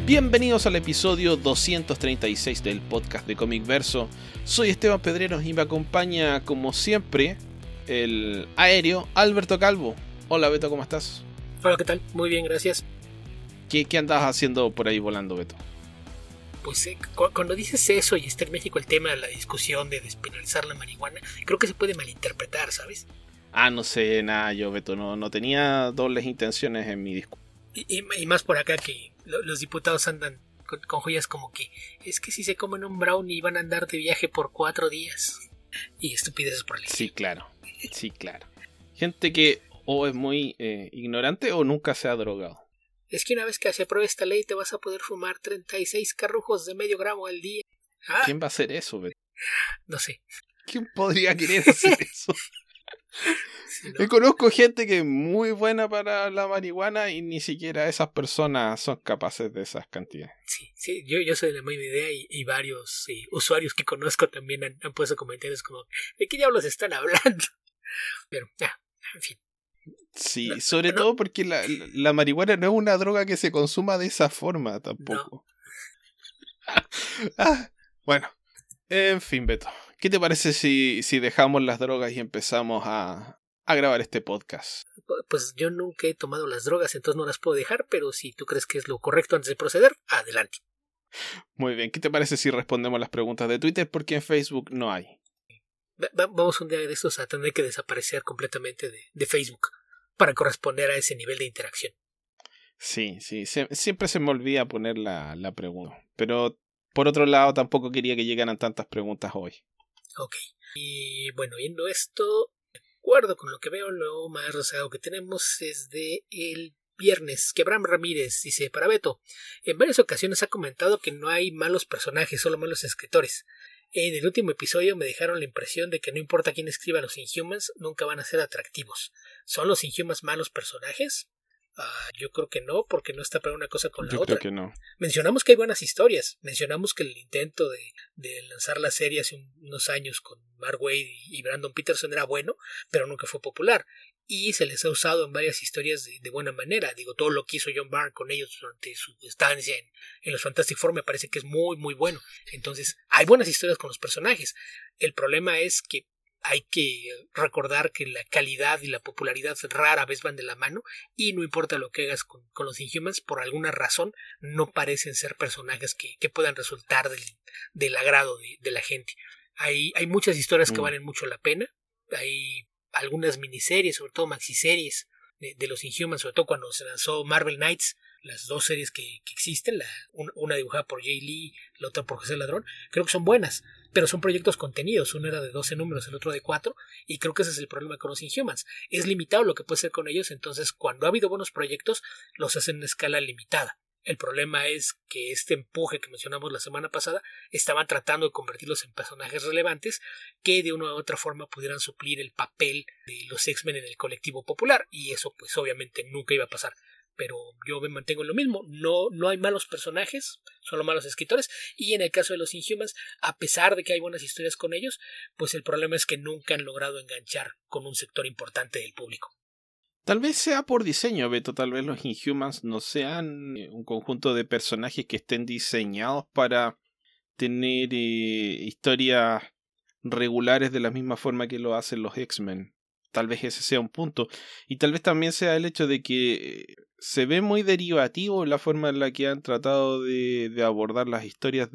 Bienvenidos al episodio 236 del podcast de Comic Verso. Soy Esteban Pedreros y me acompaña, como siempre, el aéreo Alberto Calvo. Hola Beto, ¿cómo estás? Hola, ¿qué tal? Muy bien, gracias. ¿Qué andabas haciendo por ahí volando, Beto? Pues cuando dices eso y está en México el tema de la discusión de despenalizar la marihuana, creo que se puede malinterpretar, ¿sabes? No sé nada yo, Beto, no tenía dobles intenciones en mi discurso. Y más por acá que los diputados andan con joyas como que es que si se comen un brownie van a andar de viaje por 4 días. Y estupideces por el estilo. Sí, claro. Gente que o es muy ignorante o nunca se ha drogado. Es que una vez que se apruebe esta ley te vas a poder fumar 36 carrujos de medio gramo al día. ¿Quién va a hacer eso, Beto? No sé. ¿Quién podría querer hacer eso? Sí, ¿no? Yo conozco gente que es muy buena para la marihuana y ni siquiera esas personas son capaces de esas cantidades. Sí, yo soy de la misma idea y varios usuarios que conozco también han puesto comentarios como ¿de qué diablos están hablando? Pero, en fin. Sí, sobre todo porque la marihuana no es una droga que se consuma de esa forma tampoco. No. Bueno, en fin, Beto. ¿Qué te parece si dejamos las drogas y empezamos a grabar este podcast? Pues yo nunca he tomado las drogas, entonces no las puedo dejar, pero si tú crees que es lo correcto antes de proceder, adelante. Muy bien, ¿qué te parece si respondemos las preguntas de Twitter? Porque en Facebook no hay. Vamos un día de estos a tener que desaparecer completamente de Facebook para corresponder a ese nivel de interacción. Sí, siempre se me olvida poner la pregunta. Pero por otro lado tampoco quería que llegaran tantas preguntas hoy. Ok, y bueno, viendo esto, de acuerdo con lo que veo, lo más rezagado que tenemos es de el viernes, que Abraham Ramírez dice: para Beto, en varias ocasiones ha comentado que no hay malos personajes, solo malos escritores. En el último episodio me dejaron la impresión de que no importa quién escriba los Inhumans, nunca van a ser atractivos. ¿Son los Inhumans malos personajes? Yo creo que no, porque no está para una cosa con la otra. Yo creo que no. Mencionamos que hay buenas historias. Mencionamos que el intento de lanzar la serie hace unos años con Mark Waid y Brandon Peterson era bueno, pero nunca fue popular. Y se les ha usado en varias historias de buena manera. Digo, todo lo que hizo John Byrne con ellos durante su estancia en los Fantastic Four me parece que es muy, muy bueno. Entonces, hay buenas historias con los personajes. El problema es que hay que recordar que la calidad y la popularidad rara vez van de la mano y no importa lo que hagas con los Inhumans, por alguna razón no parecen ser personajes que puedan resultar del agrado de la gente. Hay muchas historias que valen mucho la pena, hay algunas miniseries, sobre todo maxiseries de los Inhumans, sobre todo cuando se lanzó Marvel Knights, las dos series que existen, una dibujada por Jay Lee, la otra por José Ladrón, creo que son buenas, pero son proyectos contenidos, uno era de 12 números, el otro de 4, y creo que ese es el problema con los Inhumans, es limitado lo que puede hacer con ellos, entonces cuando ha habido buenos proyectos, los hacen en escala limitada. El problema es que este empuje que mencionamos la semana pasada estaban tratando de convertirlos en personajes relevantes que de una u otra forma pudieran suplir el papel de los X-Men en el colectivo popular, y eso pues obviamente nunca iba a pasar. Pero yo me mantengo en lo mismo, no hay malos personajes, solo malos escritores, y en el caso de los Inhumans, a pesar de que hay buenas historias con ellos, pues el problema es que nunca han logrado enganchar con un sector importante del público. Tal vez sea por diseño, Beto, tal vez los Inhumans no sean un conjunto de personajes que estén diseñados para tener historias regulares de la misma forma que lo hacen los X-Men. Tal vez ese sea un punto. Y tal vez también sea el hecho de que se ve muy derivativo la forma en la que han tratado de abordar las historias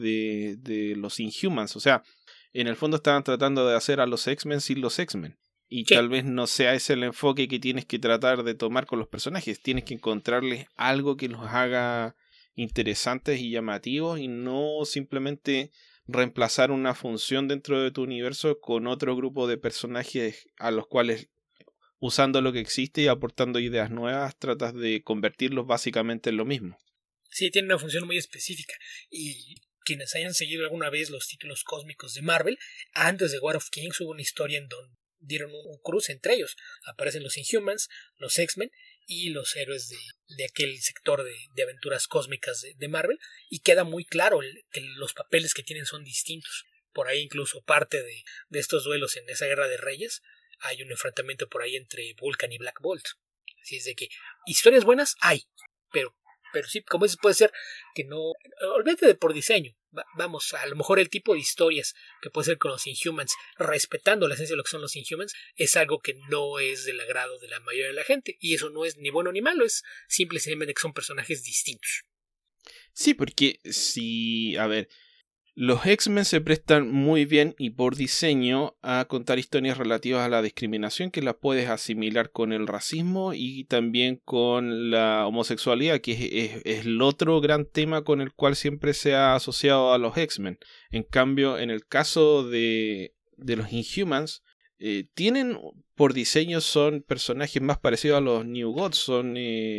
de los Inhumans. O sea, en el fondo estaban tratando de hacer a los X-Men sin los X-Men. Y Sí. tal vez no sea ese el enfoque que tienes que tratar de tomar con los personajes. Tienes que encontrarles algo que los haga interesantes y llamativos y no simplemente reemplazar una función dentro de tu universo con otro grupo de personajes a los cuales, usando lo que existe y aportando ideas nuevas, tratas de convertirlos básicamente en lo mismo. Sí, tiene una función muy específica y quienes hayan seguido alguna vez los títulos cósmicos de Marvel, antes de War of Kings hubo una historia en donde dieron un cruce entre ellos. Aparecen los Inhumans, los X-Men y los héroes de aquel sector de aventuras cósmicas de Marvel, y queda muy claro que los papeles que tienen son distintos. Por ahí incluso parte de estos duelos en esa guerra de reyes hay un enfrentamiento por ahí entre Vulcan y Black Bolt. Así es de que historias buenas hay, pero Pero sí, como dices, puede ser que no... Olvídate de por diseño. Vamos, a lo mejor el tipo de historias que puede ser con los Inhumans, respetando la esencia de lo que son los Inhumans, es algo que no es del agrado de la mayoría de la gente. Y eso no es ni bueno ni malo, es simple y sencillamente que son personajes distintos. Sí, porque si, a ver, los X-Men se prestan muy bien y por diseño a contar historias relativas a la discriminación que las puedes asimilar con el racismo y también con la homosexualidad, que es el otro gran tema con el cual siempre se ha asociado a los X-Men. En cambio, en el caso de los Inhumans, tienen por diseño son personajes más parecidos a los New Gods, son...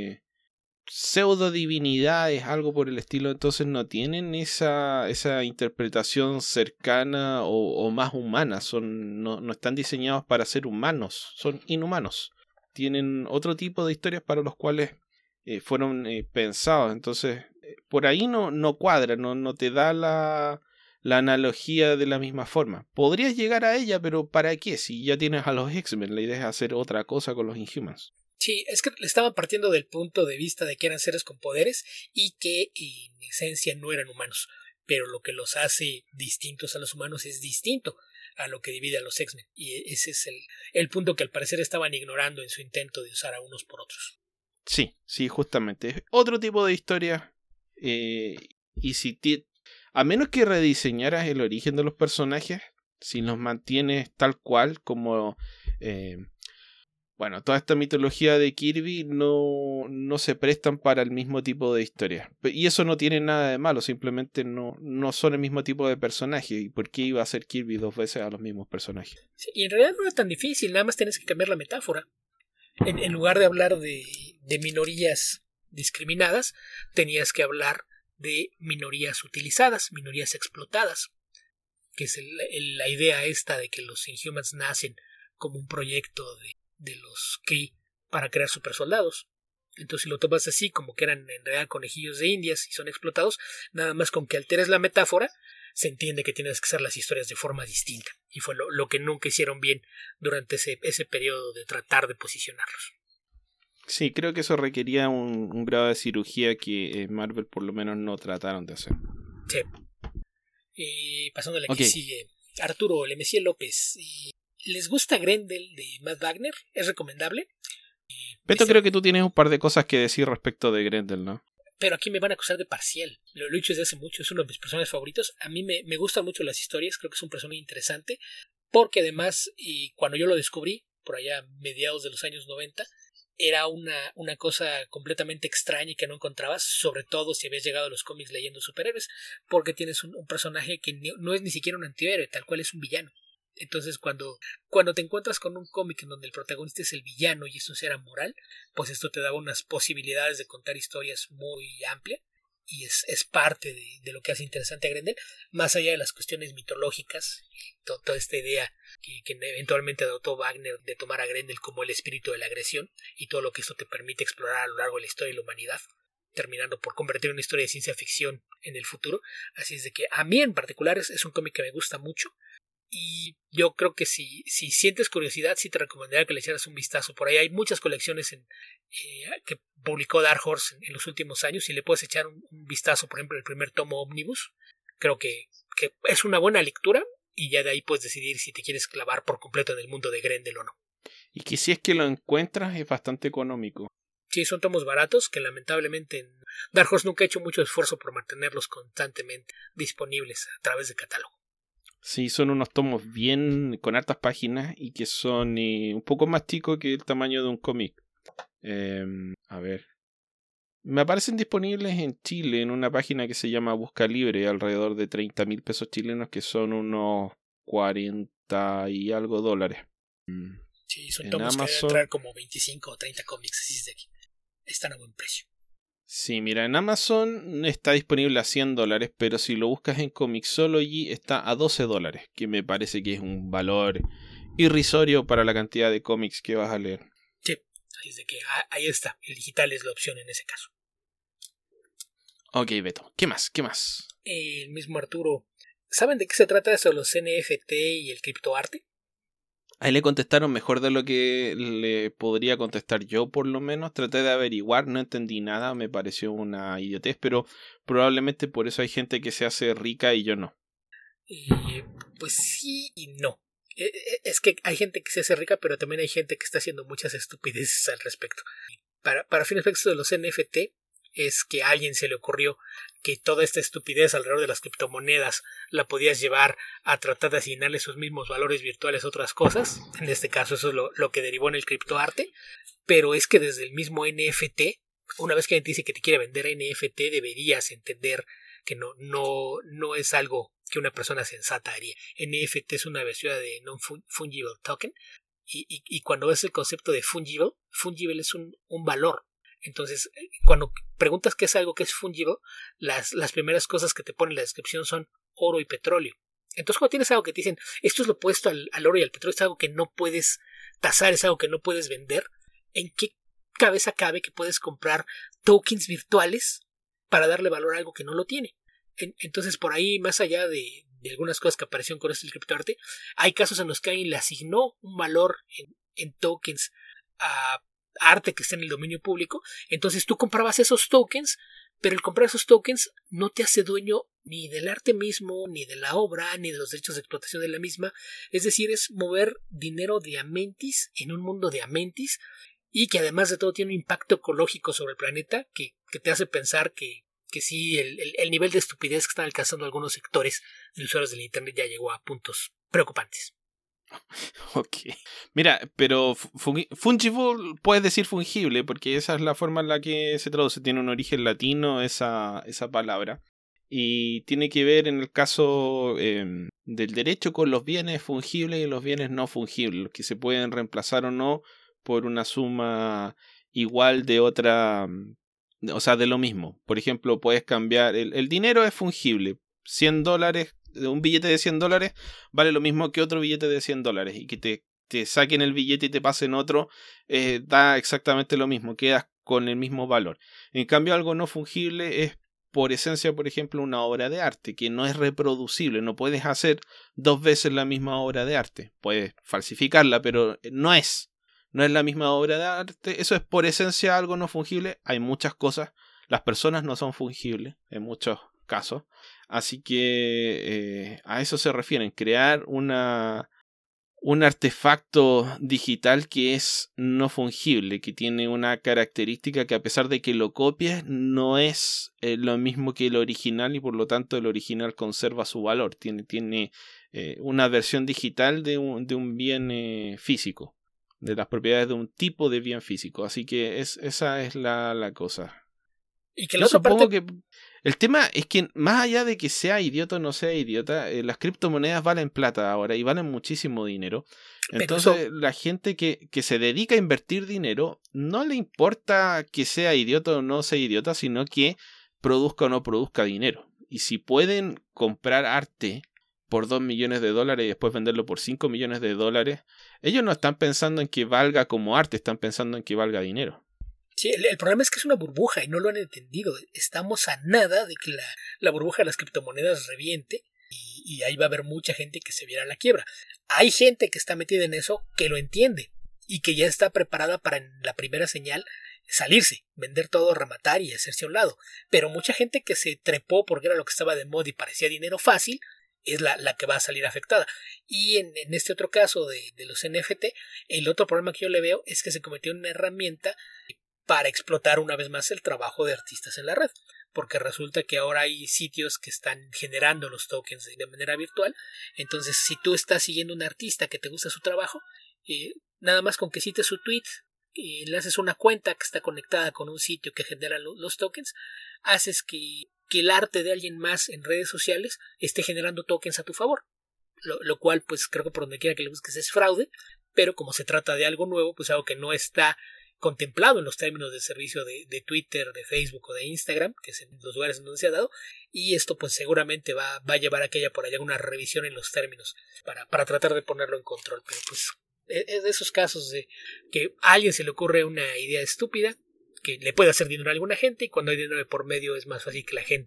pseudo divinidades, algo por el estilo, entonces no tienen esa interpretación cercana o más humana, no están diseñados para ser humanos, son inhumanos, tienen otro tipo de historias para los cuales fueron pensados, entonces por ahí no cuadra, no te da la analogía de la misma forma. Podrías llegar a ella, pero ¿para qué? Si ya tienes a los X-Men, la idea es hacer otra cosa con los Inhumans. Sí, es que le estaban partiendo del punto de vista de que eran seres con poderes y que en esencia no eran humanos. Pero lo que los hace distintos a los humanos es distinto a lo que divide a los X-Men. Y ese es el punto que al parecer estaban ignorando en su intento de usar a unos por otros. Sí, justamente. Es otro tipo de historia. Y si a menos que rediseñaras el origen de los personajes, si los mantienes tal cual como... bueno, toda esta mitología de Kirby no se prestan para el mismo tipo de historia. Y eso no tiene nada de malo, simplemente no son el mismo tipo de personaje. ¿Y por qué iba a ser Kirby 2 veces a los mismos personajes? Sí, y en realidad no era tan difícil, nada más tienes que cambiar la metáfora. En lugar de hablar de minorías discriminadas, tenías que hablar de minorías utilizadas, minorías explotadas, que es la idea esta de que los Inhumans nacen como un proyecto de los Kree para crear supersoldados. Entonces, si lo tomas así, como que eran en realidad conejillos de indias y son explotados, nada más con que alteres la metáfora, se entiende que tienes que hacer las historias de forma distinta. Y fue lo que nunca hicieron bien durante ese periodo de tratar de posicionarlos. Sí, creo que eso requería un grado de cirugía que Marvel por lo menos no trataron de hacer. Sí. Y pasándole aquí sigue Arturo Lemessier López. ¿Les gusta Grendel de Matt Wagner? ¿Es recomendable? Beto, creo que tú tienes un par de cosas que decir respecto de Grendel, ¿no? Pero aquí me van a acusar de parcial. Lo he dicho desde hace mucho, es uno de mis personajes favoritos. A mí me gustan mucho las historias, creo que es un personaje interesante. Porque además, y cuando yo lo descubrí, por allá a mediados de los años 90, era una cosa completamente extraña y que no encontrabas, sobre todo si habías llegado a los cómics leyendo superhéroes, porque tienes un personaje que no es ni siquiera un antihéroe, tal cual es un villano. Entonces cuando te encuentras con un cómic en donde el protagonista es el villano y eso era moral, pues esto te daba unas posibilidades de contar historias muy amplias y es parte de lo que hace interesante a Grendel, más allá de las cuestiones mitológicas, toda esta idea que eventualmente adoptó Wagner de tomar a Grendel como el espíritu de la agresión y todo lo que esto te permite explorar a lo largo de la historia de la humanidad, terminando por convertir una historia de ciencia ficción en el futuro. Así es de que a mí en particular es un cómic que me gusta mucho. Y yo creo que si sientes curiosidad, sí te recomendaría que le echaras un vistazo. Por ahí hay muchas colecciones que publicó Dark Horse en los últimos años y le puedes echar un vistazo, por ejemplo, el primer tomo Omnibus. Creo que es una buena lectura y ya de ahí puedes decidir si te quieres clavar por completo en el mundo de Grendel o no. Y que si es que lo encuentras es bastante económico. Sí, son tomos baratos que lamentablemente Dark Horse nunca ha hecho mucho esfuerzo por mantenerlos constantemente disponibles a través de catálogo. Sí, son unos tomos bien con hartas páginas y que son un poco más chicos que el tamaño de un cómic. A ver. Me aparecen disponibles en Chile en una página que se llama Busca Libre, alrededor de 30.000 pesos chilenos, que son unos 40 y algo dólares. Sí, son tomos que deben traer como 25 o 30 cómics, así es de aquí. Están a buen precio. Sí, mira, en Amazon está disponible a $100, pero si lo buscas en Comixology está a $12, que me parece que es un valor irrisorio para la cantidad de cómics que vas a leer. Sí, es de que ahí está, el digital es la opción en ese caso. Ok, Beto, ¿qué más? El mismo Arturo, ¿saben de qué se trata eso de los NFT y el criptoarte? Ahí le contestaron mejor de lo que le podría contestar yo, por lo menos. Traté de averiguar, no entendí nada, me pareció una idiotez, pero probablemente por eso hay gente que se hace rica y yo no. Pues sí y no. Es que hay gente que se hace rica, pero también hay gente que está haciendo muchas estupideces al respecto. Para fines prácticos de los NFT, es que a alguien se le ocurrió que toda esta estupidez alrededor de las criptomonedas la podías llevar a tratar de asignarle sus mismos valores virtuales a otras cosas. En este caso eso es lo que derivó en el criptoarte. Pero es que desde el mismo NFT, una vez que alguien te dice que te quiere vender NFT, deberías entender que no es algo que una persona sensata haría. NFT es una versión de non-fungible token. Y cuando ves el concepto de fungible es un valor. Entonces, cuando preguntas qué es algo que es fungible, las primeras cosas que te ponen en la descripción son oro y petróleo. Entonces, cuando tienes algo que te dicen, esto es lo opuesto al oro y al petróleo, es algo que no puedes tasar, es algo que no puedes vender, ¿en qué cabeza cabe que puedes comprar tokens virtuales para darle valor a algo que no lo tiene? Entonces, por ahí, más allá de algunas cosas que aparecieron con esto del criptoarte, hay casos en los que alguien le asignó un valor en tokens a arte que está en el dominio público. Entonces tú comprabas esos tokens, pero el comprar esos tokens no te hace dueño ni del arte mismo, ni de la obra, ni de los derechos de explotación de la misma. Es decir, es mover dinero de Amentis en un mundo de Amentis, y que además de todo tiene un impacto ecológico sobre el planeta que te hace pensar que sí, el nivel de estupidez que están alcanzando algunos sectores de usuarios del Internet ya llegó a puntos preocupantes. Ok. Mira, pero fungible, puedes decir fungible, porque esa es la forma en la que se traduce. Tiene un origen latino esa palabra. Y tiene que ver en el caso del derecho con los bienes fungibles y los bienes no fungibles, los que se pueden reemplazar o no por una suma igual de otra, o sea, de lo mismo. Por ejemplo, puedes cambiar, el dinero es fungible. $100, un billete de $100 vale lo mismo que otro billete de $100, y que te saquen el billete y te pasen otro, da exactamente lo mismo, quedas con el mismo valor. En cambio, algo no fungible es por esencia, por ejemplo, una obra de arte que no es reproducible. No puedes hacer 2 veces la misma obra de arte. Puedes falsificarla, pero no es la misma obra de arte. Eso es por esencia algo no fungible. Hay muchas cosas. Las personas no son fungibles en muchos casos. Así que a eso se refieren, crear un artefacto digital que es no fungible, que tiene una característica que, a pesar de que lo copies, no es lo mismo que el original, y por lo tanto el original conserva su valor. Tiene una versión digital de un bien físico, de las propiedades de un tipo de bien físico. Así que esa es la cosa. Y que Yo supongo que el tema es que, más allá de que sea idiota o no sea idiota, las criptomonedas valen plata ahora y valen muchísimo dinero. Entonces, la gente que se dedica a invertir dinero no le importa que sea idiota o no sea idiota, sino que produzca o no produzca dinero. Y si pueden comprar arte por $2 millones y después venderlo por $5 millones, ellos no están pensando en que valga como arte, están pensando en que valga dinero. Sí, el problema es que es una burbuja y no lo han entendido. Estamos a nada de que la burbuja de las criptomonedas reviente y ahí va a haber mucha gente que se viera a la quiebra. Hay gente que está metida en eso que lo entiende y que ya está preparada para, en la primera señal, salirse, vender todo, rematar y hacerse a un lado. Pero mucha gente que se trepó porque era lo que estaba de moda y parecía dinero fácil es la que va a salir afectada. Y en este otro caso de los NFT, el otro problema que yo le veo es que se convirtió en una herramienta para explotar una vez más el trabajo de artistas en la red, porque resulta que ahora hay sitios que están generando los tokens de manera virtual. Entonces, si tú estás siguiendo a un artista que te gusta su trabajo, nada más con que cites su tweet, le haces una cuenta que está conectada con un sitio que genera los tokens, haces que el arte de alguien más en redes sociales esté generando tokens a tu favor, lo cual, pues creo que por donde quiera que le busques es fraude, pero como se trata de algo nuevo, pues algo que no está contemplado en los términos de servicio de Twitter, de Facebook o de Instagram, que es en los lugares donde se ha dado, y esto pues seguramente va a llevar a que haya por allá una revisión en los términos para tratar de ponerlo en control. Pero pues es de esos casos de que a alguien se le ocurre una idea estúpida que le puede hacer dinero a alguna gente, y cuando hay dinero de por medio es más fácil que la gente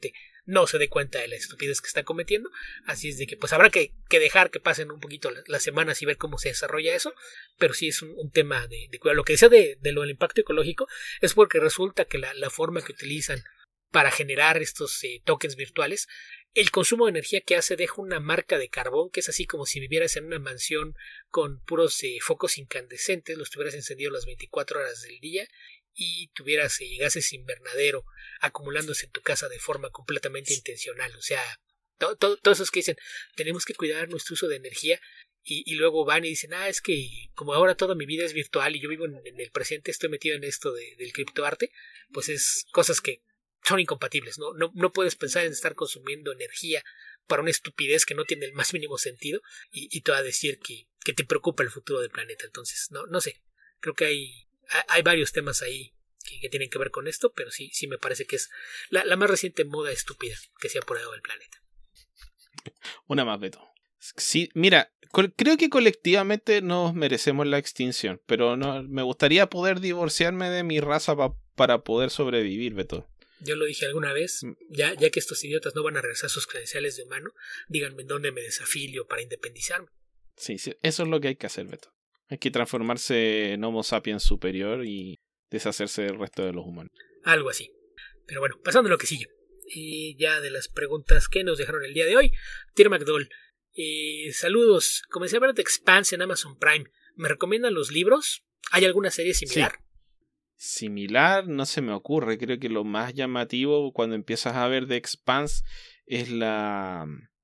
no se dé cuenta de la estupidez que está cometiendo. Así es de que pues habrá que dejar que pasen un poquito las semanas y ver cómo se desarrolla eso, pero sí es un tema de cuidado. Lo que decía de lo del impacto ecológico es porque resulta que la forma que utilizan para generar estos tokens virtuales, el consumo de energía que hace deja una marca de carbón que es así como si vivieras en una mansión con puros focos incandescentes, los tuvieras encendidos las 24 horas del día y tuvieras gases invernadero acumulándose en tu casa de forma completamente intencional. O sea, todos esos que dicen tenemos que cuidar nuestro uso de energía y luego van y dicen, es que como ahora toda mi vida es virtual y yo vivo en el presente, estoy metido en esto del criptoarte, pues es cosas que son incompatibles. No puedes pensar en estar consumiendo energía para una estupidez que no tiene el más mínimo sentido y te va a decir que te preocupa el futuro del planeta. Entonces, no sé, creo que hay varios temas ahí que tienen que ver con esto, pero sí me parece que es la más reciente moda estúpida que se ha apodado del planeta. Una más, Beto. Sí, mira, creo que colectivamente nos merecemos la extinción, pero no, me gustaría poder divorciarme de mi raza para poder sobrevivir, Beto. Yo lo dije alguna vez, ya que estos idiotas no van a regresar sus credenciales de humano, díganme en dónde me desafilio para independizarme. Sí, eso es lo que hay que hacer, Beto. Hay que transformarse en Homo sapiens superior y deshacerse del resto de los humanos. Algo así. Pero bueno, pasando a lo que sigue. Y ya de las preguntas que nos dejaron el día de hoy, Tier McDowell. Saludos, comencé a ver The Expanse en Amazon Prime. ¿Me recomiendan los libros? ¿Hay alguna serie similar? Sí. Similar no se me ocurre. Creo que lo más llamativo cuando empiezas a ver The Expanse es la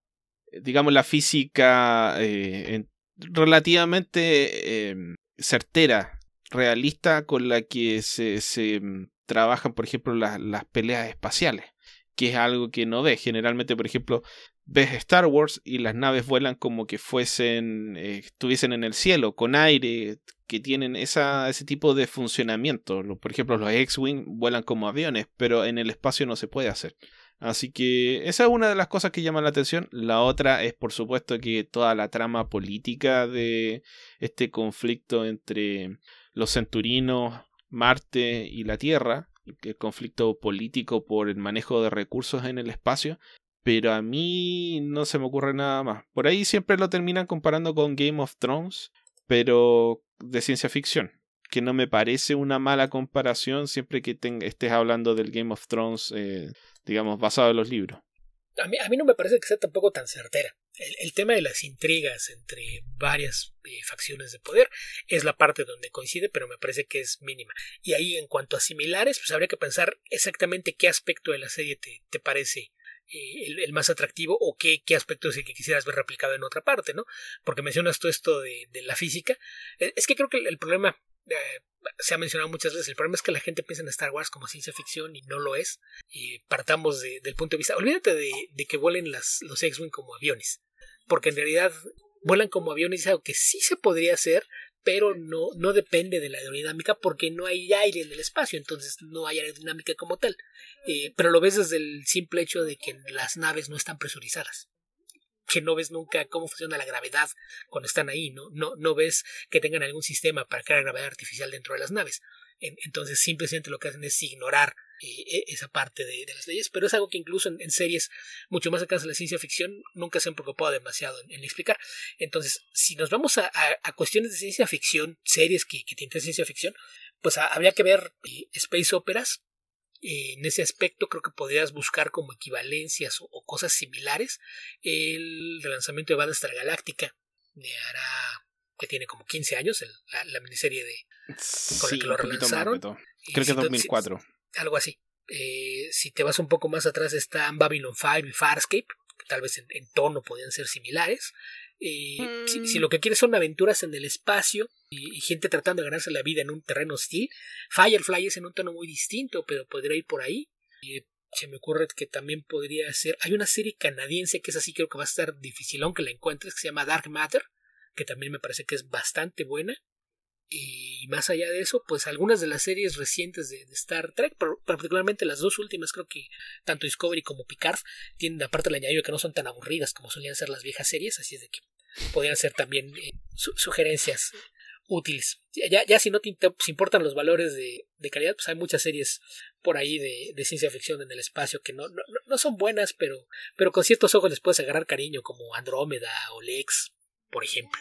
física relativamente certera, realista, con la que se trabajan, por ejemplo, las peleas espaciales, que es algo que no ves. Generalmente, por ejemplo, ves Star Wars y las naves vuelan como que estuviesen en el cielo, con aire, que tienen ese tipo de funcionamiento. Por ejemplo, los X-Wing vuelan como aviones, pero en el espacio no se puede hacer. Así que esa es una de las cosas que llama la atención. La otra es, por supuesto, que toda la trama política de este conflicto entre los centurinos, Marte y la Tierra, el conflicto político por el manejo de recursos en el espacio. Pero a mí no se me ocurre nada más. Por ahí siempre lo terminan comparando con Game of Thrones, pero de ciencia ficción, que no me parece una mala comparación siempre que estés hablando del Game of Thrones, digamos, basado en los libros. A mí no me parece que sea tampoco tan certera. El tema de las intrigas entre varias facciones de poder es la parte donde coincide, pero me parece que es mínima. Y ahí, en cuanto a similares, pues habría que pensar exactamente qué aspecto de la serie te parece el más atractivo o qué aspecto es el que quisieras ver replicado en otra parte, ¿no? Porque mencionas todo esto de la física. Es que creo que el problema, se ha mencionado muchas veces, el problema es que la gente piensa en Star Wars como ciencia ficción y no lo es. Partamos del punto de vista, olvídate de que vuelen los X-Wing como aviones, porque en realidad vuelan como aviones, es algo que sí se podría hacer, pero no depende de la aerodinámica porque no hay aire en el espacio, entonces no hay aerodinámica como tal. Pero lo ves desde el simple hecho de que las naves no están presurizadas, que no ves nunca cómo funciona la gravedad cuando están ahí, no ves que tengan algún sistema para crear gravedad artificial dentro de las naves. Entonces simplemente lo que hacen es ignorar esa parte de las leyes, pero es algo que incluso en series mucho más cercanas a la ciencia ficción nunca se han preocupado demasiado en explicar. Entonces, si nos vamos a cuestiones de ciencia ficción, series que te interesan ciencia ficción, pues habría que ver space operas. En ese aspecto creo que podrías buscar como equivalencias o cosas similares el relanzamiento de Battlestar Galactica que tiene como 15 años la miniserie con la que lo relanzaron. Creo que es 2004. Algo así. Si te vas un poco más atrás están Babylon 5 y Farscape, que tal vez en tono podrían ser similares. Si lo que quieres son aventuras en el espacio y gente tratando de ganarse la vida en un terreno hostil, Firefly es en un tono muy distinto, pero podría ir por ahí. Se me ocurre que también podría ser, hay una serie canadiense que es así, creo que va a estar difícil aunque la encuentres, que se llama Dark Matter, que también me parece que es bastante buena. Y más allá de eso, pues algunas de las series recientes de Star Trek, particularmente las dos últimas, creo que tanto Discovery como Picard tienen aparte el añadido que no son tan aburridas como solían ser las viejas series, así es de que podrían ser también sugerencias útiles. Ya si no te importan los valores de calidad, pues hay muchas series por ahí de ciencia ficción en el espacio que no son buenas, pero con ciertos ojos les puedes agarrar cariño, como Andrómeda o Lex, por ejemplo.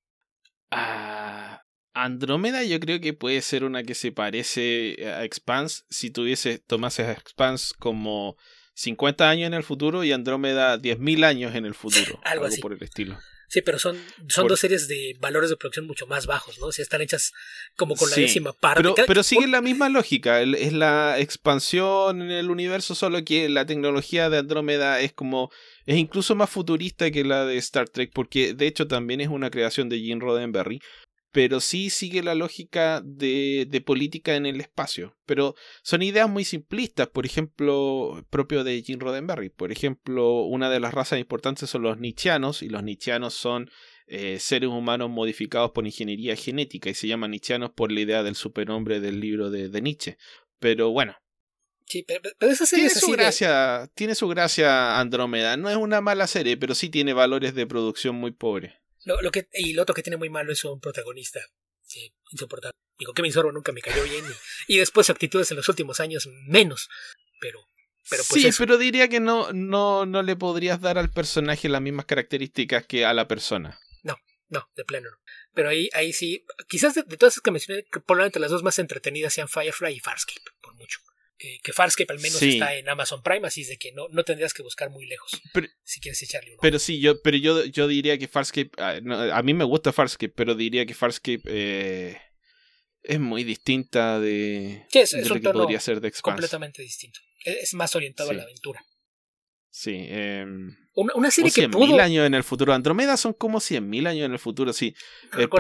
Andrómeda yo creo que puede ser una que se parece a Expanse si tomases a Expanse como 50 años en el futuro y Andrómeda 10.000 años en el futuro. Algo así. Por el estilo. Sí, pero son dos series de valores de producción mucho más bajos, ¿no? O sea, están hechas como con la décima parte. Pero siguen la misma lógica. Es la expansión en el universo, solo que la tecnología de Andrómeda es incluso más futurista que la de Star Trek, porque de hecho también es una creación de Gene Roddenberry. Pero sí sigue la lógica de política en el espacio. Pero son ideas muy simplistas, por ejemplo, propio de Gene Roddenberry. Por ejemplo, una de las razas importantes son los Nietzscheanos, y los Nietzscheanos son seres humanos modificados por ingeniería genética, y se llaman Nietzscheanos por la idea del superhombre del libro de Nietzsche. Pero bueno. Sí, pero esa serie tiene su gracia Andrómeda. No es una mala serie, pero sí tiene valores de producción muy pobres. Y lo otro que tiene muy malo es un protagonista insoportable. Digo, Kevin Sorbo nunca me cayó bien y después sus actitudes en los últimos años menos. Pero pues sí, pero diría que no le podrías dar al personaje las mismas características que a la persona. No, de plano no. Pero ahí sí, quizás de todas esas que mencioné, probablemente las dos más entretenidas sean Firefly y Farscape, por mucho. Que Farscape al menos está en Amazon Prime, así es de que no tendrías que buscar muy lejos si quieres echarle uno. Pero sí, yo diría que Farscape, a mí me gusta Farscape, pero diría que Farscape es muy distinta de lo que podría ser de Expanse. Completamente distinto. Es más orientado a la aventura. Sí. Una serie que 100.000 años en el futuro. Andrómeda son como 100.000 años en el futuro, sí. El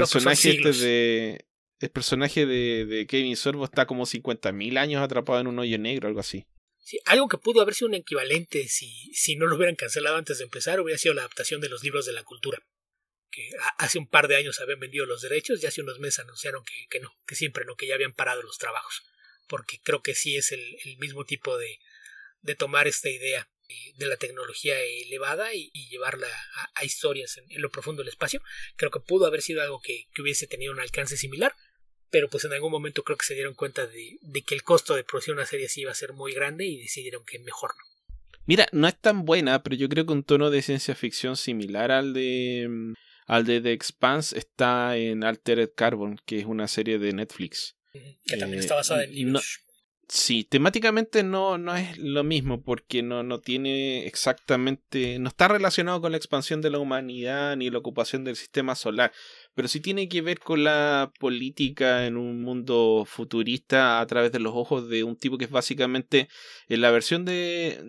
personaje de Kevin Sorbo está como 50.000 años atrapado en un hoyo negro, algo así. Sí, algo que pudo haber sido un equivalente si no lo hubieran cancelado antes de empezar, hubiera sido la adaptación de los libros de la cultura. Que hace un par de años habían vendido los derechos y hace unos meses anunciaron que no, que siempre no, que ya habían parado los trabajos. Porque creo que sí es el mismo tipo de tomar esta idea de la tecnología elevada y llevarla a historias en lo profundo del espacio. Creo que pudo haber sido algo que hubiese tenido un alcance similar, pero pues en algún momento creo que se dieron cuenta de que el costo de producir una serie así iba a ser muy grande y decidieron que mejor no. Mira, no es tan buena, pero yo creo que un tono de ciencia ficción similar al de The Expanse está en Altered Carbon, que es una serie de Netflix. Que también está basada en libros. Sí, temáticamente no es lo mismo, porque no tiene exactamente, no está relacionado con la expansión de la humanidad ni la ocupación del sistema solar, pero sí tiene que ver con la política en un mundo futurista a través de los ojos de un tipo que es básicamente, en la versión de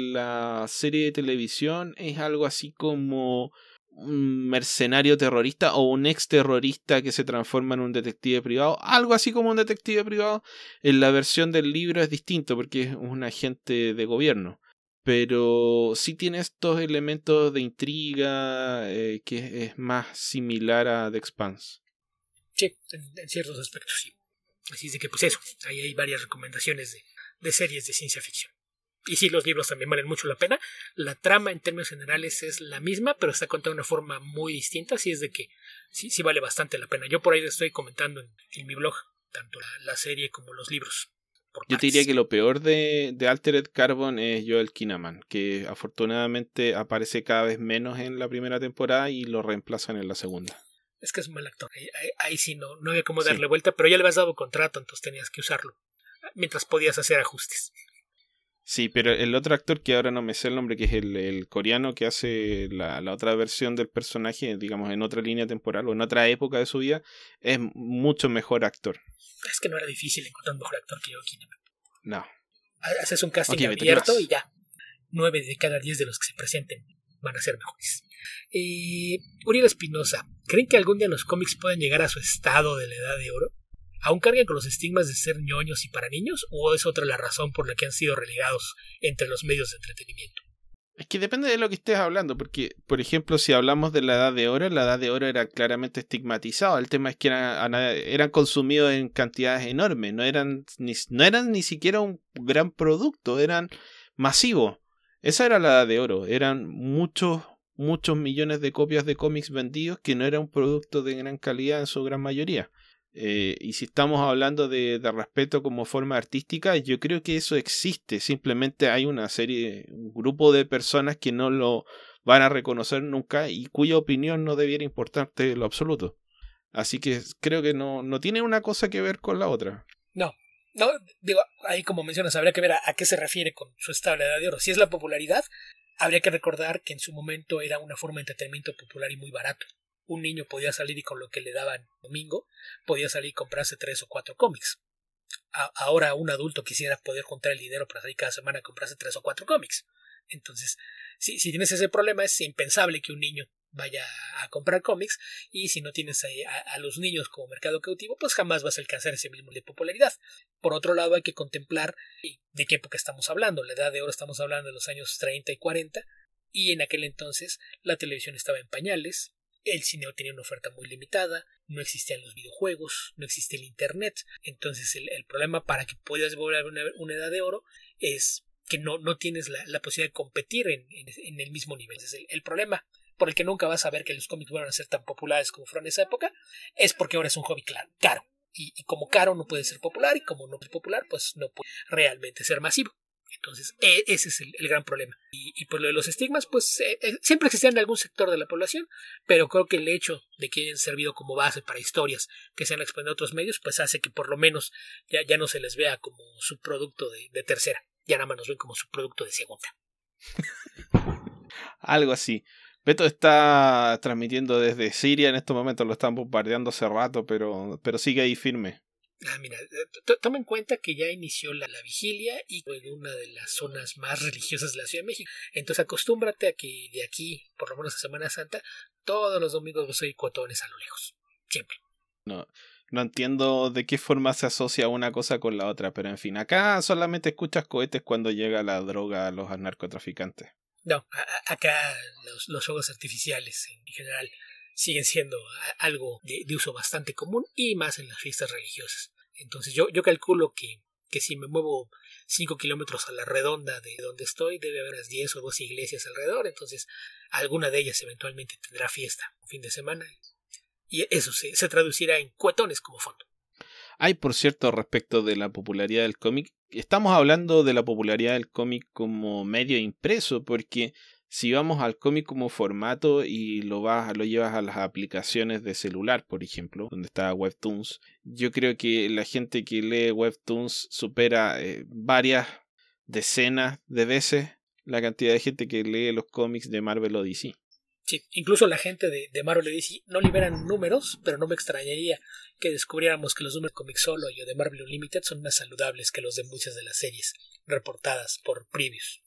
la serie de televisión es algo así como un mercenario terrorista o un ex terrorista que se transforma en un detective privado, algo así como un detective privado. En la versión del libro es distinto porque es un agente de gobierno, pero sí tiene estos elementos de intriga que es más similar a The Expanse. Sí, en ciertos aspectos sí. Así es de que pues eso, ahí hay varias recomendaciones de series de ciencia ficción. Y sí, los libros también valen mucho la pena. La trama en términos generales es la misma, pero está contada de una forma muy distinta. Así es de que sí vale bastante la pena. Yo por ahí estoy comentando en mi blog tanto la serie como los libros. Yo te diría que lo peor de Altered Carbon es Joel Kinnaman, que afortunadamente aparece cada vez menos en la primera temporada y lo reemplazan en la segunda. Es que es un mal actor. Ahí sí no había cómo darle vuelta, pero ya le habías dado contrato, entonces tenías que usarlo mientras podías hacer ajustes. Sí, pero el otro actor que ahora no me sé el nombre, que es el coreano que hace la otra versión del personaje, digamos, en otra línea temporal o en otra época de su vida, es mucho mejor actor. Es que no era difícil encontrar un mejor actor que yo aquí. No. Haces un casting abierto y ya. 9 de cada 10 de los que se presenten van a ser mejores. Uriel Espinosa, ¿creen que algún día los cómics puedan llegar a su estado de la edad de oro? ¿Aún cargan con los estigmas de ser ñoños y para niños? ¿O es otra la razón por la que han sido relegados entre los medios de entretenimiento? Es que depende de lo que estés hablando, porque, por ejemplo, si hablamos de la edad de oro era claramente estigmatizado. El tema es que eran consumidos en cantidades enormes, no eran ni siquiera un gran producto, eran masivos. Esa era la edad de oro, eran muchos millones de copias de cómics vendidos que no era un producto de gran calidad en su gran mayoría. Y si estamos hablando de respeto como forma artística, yo creo que eso existe. Simplemente hay un grupo de personas que no lo van a reconocer nunca y cuya opinión no debiera importarte en lo absoluto. Así que creo que no tiene una cosa que ver con la otra. No, digo, ahí como mencionas, habría que ver a qué se refiere con su estable edad de oro. Si es la popularidad, habría que recordar que en su momento era una forma de entretenimiento popular y muy barato. Un niño podía salir y con lo que le daban domingo, podía salir y comprarse 3 o 4 cómics. Ahora un adulto quisiera poder juntar el dinero para salir cada semana a comprarse 3 o 4 cómics. Entonces, si tienes ese problema, es impensable que un niño vaya a comprar cómics, y si no tienes a los niños como mercado cautivo, pues jamás vas a alcanzar ese mismo de popularidad. Por otro lado, hay que contemplar de qué época estamos hablando. La edad de oro estamos hablando de los años 30 y 40, y en aquel entonces la televisión estaba en pañales, el cine tenía una oferta muy limitada, no existían los videojuegos, no existía el internet. Entonces el problema para que puedas volver a una edad de oro es que no tienes la posibilidad de competir en el mismo nivel. Entonces, el problema por el que nunca vas a ver que los cómics vuelvan a ser tan populares como fueron en esa época es porque ahora es un hobby caro. Y como caro no puede ser popular, y como no es popular, pues no puede realmente ser masivo. Entonces, ese es el gran problema. Y por lo de los estigmas, pues siempre existían en algún sector de la población, pero creo que el hecho de que hayan servido como base para historias que se han expandido a otros medios, pues hace que por lo menos ya no se les vea como subproducto de tercera. Ya nada más nos ven como subproducto de segunda. Algo así. Beto está transmitiendo desde Siria en estos momentos, lo están bombardeando hace rato, pero sigue ahí firme. Mira, toma en cuenta que ya inició la vigilia y en una de las zonas más religiosas de la Ciudad de México. Entonces acostúmbrate a que de aquí, por lo menos a Semana Santa, todos los domingos vas a oír cuatones a lo lejos. Siempre. No entiendo de qué forma se asocia una cosa con la otra, pero en fin, acá solamente escuchas cohetes cuando llega la droga a los narcotraficantes. No, acá los fuegos artificiales en general siguen siendo algo de uso bastante común, y más en las fiestas religiosas. Entonces yo calculo que si me muevo 5 kilómetros a la redonda de donde estoy, debe haber unas 10 o 12 iglesias alrededor. Entonces alguna de ellas eventualmente tendrá fiesta un fin de semana, y eso se traducirá en cuetones como fondo. Hay, por cierto, respecto de la popularidad del cómic, estamos hablando de la popularidad del cómic como medio impreso, porque si vamos al cómic como formato y lo llevas a las aplicaciones de celular, por ejemplo, donde está Webtoons, yo creo que la gente que lee Webtoons supera varias decenas de veces la cantidad de gente que lee los cómics de Marvel o DC. Sí, incluso la gente de Marvel y DC no liberan números, pero no me extrañaría que descubriéramos que los números de Comic Solo o de Marvel Unlimited son más saludables que los de muchas de las series reportadas por previews.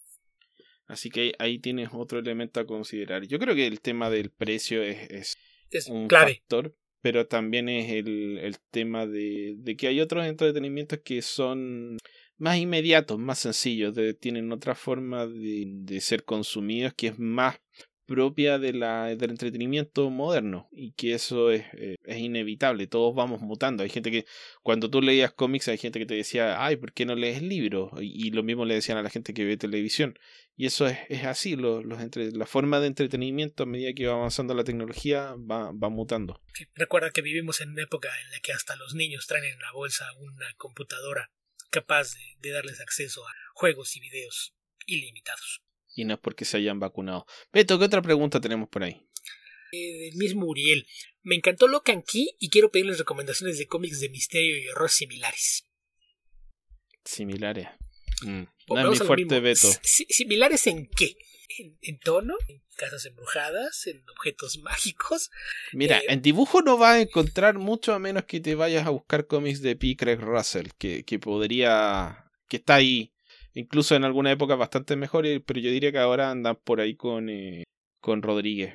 Así que ahí tienes otro elemento a considerar. Yo creo que el tema del precio es un clave. factor, pero también es el tema de que hay otros entretenimientos que son más inmediatos, más sencillos, tienen otra forma de ser consumidos que es más propia del entretenimiento moderno, y que eso es inevitable. Todos vamos mutando. Hay gente que cuando tú leías cómics, hay gente que te decía, ay, ¿por qué no lees libros? Y lo mismo le decían a la gente que ve televisión, y eso es así. La forma de entretenimiento, a medida que va avanzando la tecnología, va mutando. Sí, recuerda que vivimos en una época en la que hasta los niños traen en la bolsa una computadora capaz de darles acceso a juegos y videos ilimitados. Y no es porque se hayan vacunado. Beto, ¿qué otra pregunta tenemos por ahí? Del mismo Uriel. Me encantó Locan Key y quiero pedirles recomendaciones de cómics de misterio y horror similares. Similares. No Vamos es mi fuerte, Beto. ¿Similares en qué? ¿En tono? ¿En casas embrujadas? ¿En objetos mágicos? Mira, en dibujo no vas a encontrar mucho, a menos que te vayas a buscar cómics de P. Craig Russell, que está ahí. Incluso en alguna época bastante mejor, pero yo diría que ahora andan por ahí con Rodríguez.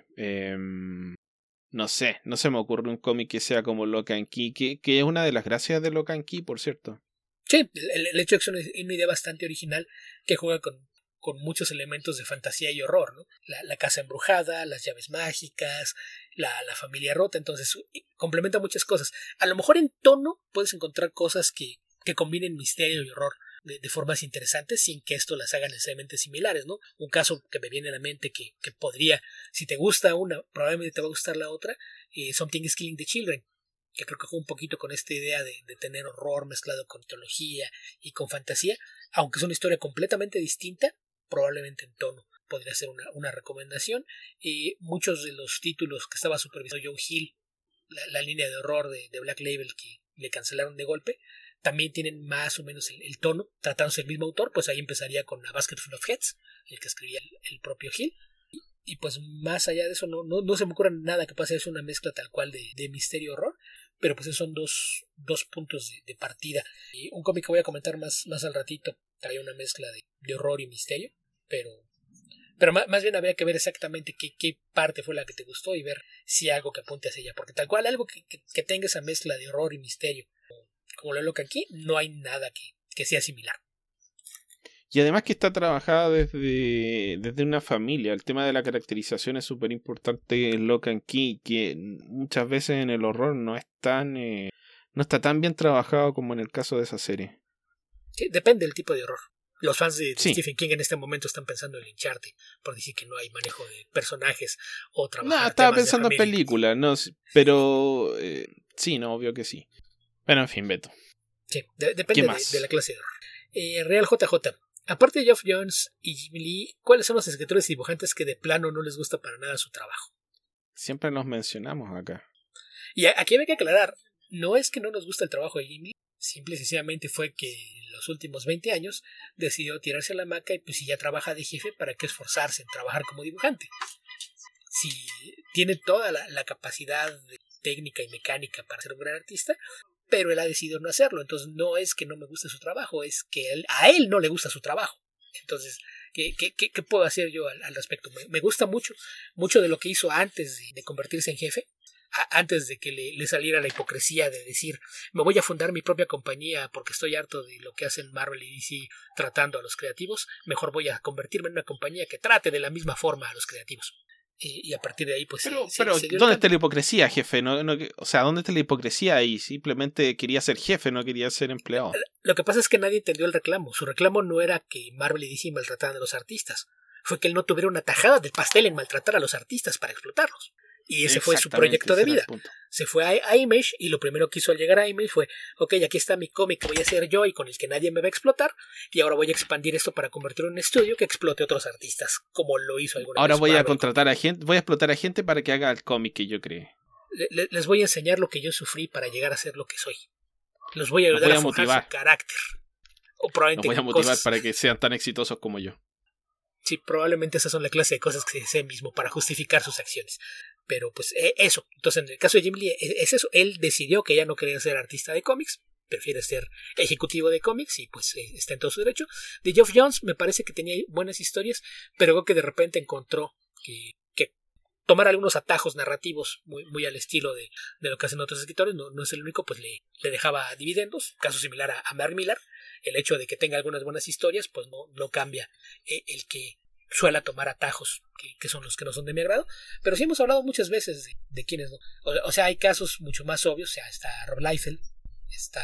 No sé, no se me ocurre un cómic que sea como Locan Key, que es una de las gracias de Locan Key, por cierto. Sí, el hecho de que es una idea bastante original que juega con muchos elementos de fantasía y horror, ¿no? La casa embrujada, las llaves mágicas, la familia rota. Entonces complementa muchas cosas. A lo mejor en tono puedes encontrar cosas que combinen misterio y horror de formas interesantes, sin que esto las haga necesariamente similares, ¿no? Un caso que me viene a la mente que podría, si te gusta una, probablemente te va a gustar la otra, Something is Killing the Children, que creo que juega un poquito con esta idea de tener horror mezclado con mitología y con fantasía, aunque es una historia completamente distinta, probablemente en tono podría ser una recomendación. Muchos de los títulos que estaba supervisando Joe Hill, la línea de horror de Black Label que le cancelaron de golpe, también tienen más o menos el tono, tratándose el mismo autor. Pues ahí empezaría con A Basket Full of Heads, el que escribía el propio Hill. Y pues más allá de eso no se me ocurre nada que pase. Es una mezcla tal cual de misterio horror, pero pues esos son dos puntos de partida. Y un cómic que voy a comentar más al ratito trae una mezcla de horror y misterio, pero más bien habría que ver exactamente qué parte fue la que te gustó y ver si algo que apunte hacia ella, porque tal cual algo que tenga esa mezcla de horror y misterio como lo loca aquí, no hay nada que sea similar. Y además que está trabajada desde una familia. El tema de la caracterización es súper importante en Locan Key, que muchas veces en el horror no está tan bien trabajado como en el caso de esa serie. Sí, depende del tipo de horror. Los fans de Sí. Stephen King en este momento están pensando en lincharte por decir que no hay manejo de personajes o trabajar. No, estaba pensando en películas, no, pero sí, no, obvio que sí. Pero en fin, Beto. Sí, depende de la clase de horror. Real JJ. Aparte de Geoff Johns y Jim Lee, ¿cuáles son los escritores y dibujantes que de plano no les gusta para nada su trabajo? Siempre los mencionamos acá. Y aquí hay que aclarar, no es que no nos gusta el trabajo de Jim Lee, simple y sencillamente fue que en los últimos 20 años decidió tirarse a la hamaca y pues si ya trabaja de jefe, ¿para qué esforzarse en trabajar como dibujante? Si tiene toda la capacidad técnica y mecánica para ser un gran artista, pero él ha decidido no hacerlo. Entonces no es que no me guste su trabajo, es que a él no le gusta su trabajo. Entonces, ¿qué puedo hacer yo al respecto? Me gusta mucho de lo que hizo antes de convertirse en jefe, antes de que le saliera la hipocresía de decir, me voy a fundar mi propia compañía porque estoy harto de lo que hacen Marvel y DC tratando a los creativos, mejor voy a convertirme en una compañía que trate de la misma forma a los creativos. Y a partir de ahí, pues... Pero ¿dónde está la hipocresía, jefe? O sea, ¿dónde está la hipocresía ahí? Simplemente quería ser jefe, no quería ser empleado. Lo que pasa es que nadie entendió el reclamo. Su reclamo no era que Marvel y DC maltrataran a los artistas. Fue que él no tuviera una tajada del pastel en maltratar a los artistas para explotarlos. Y ese fue su proyecto de vida. Se fue a Image y lo primero que hizo al llegar a Image fue, ok, aquí está mi cómic que voy a hacer yo y con el que nadie me va a explotar, y ahora voy a expandir esto para convertirlo en un estudio que explote a otros artistas, como lo hizo alguna vez. Ahora voy a contratar a gente, voy a explotar a gente para que haga el cómic que yo creé. Les voy a enseñar lo que yo sufrí para llegar a ser lo que soy. Los voy a ayudar a forjar su carácter. O probablemente los voy a motivar para que sean tan exitosos como yo. Sí, probablemente esas son la clase de cosas que se dice mismo para justificar sus acciones. Pero pues eso. Entonces en el caso de Jim Lee es eso. Él decidió que ya no quería ser artista de cómics. Prefiere ser ejecutivo de cómics y pues está en todo su derecho. De Geoff Johns me parece que tenía buenas historias, pero creo que de repente encontró que tomar algunos atajos narrativos muy al estilo de lo que hacen otros escritores. No es el único, pues le dejaba dividendos. Caso similar a Mark Millar. El hecho de que tenga algunas buenas historias pues no cambia el que suela tomar atajos que son los que no son de mi agrado, pero sí hemos hablado muchas veces de quienes no. O sea, hay casos mucho más obvios. O sea, está Rob Liefeld, está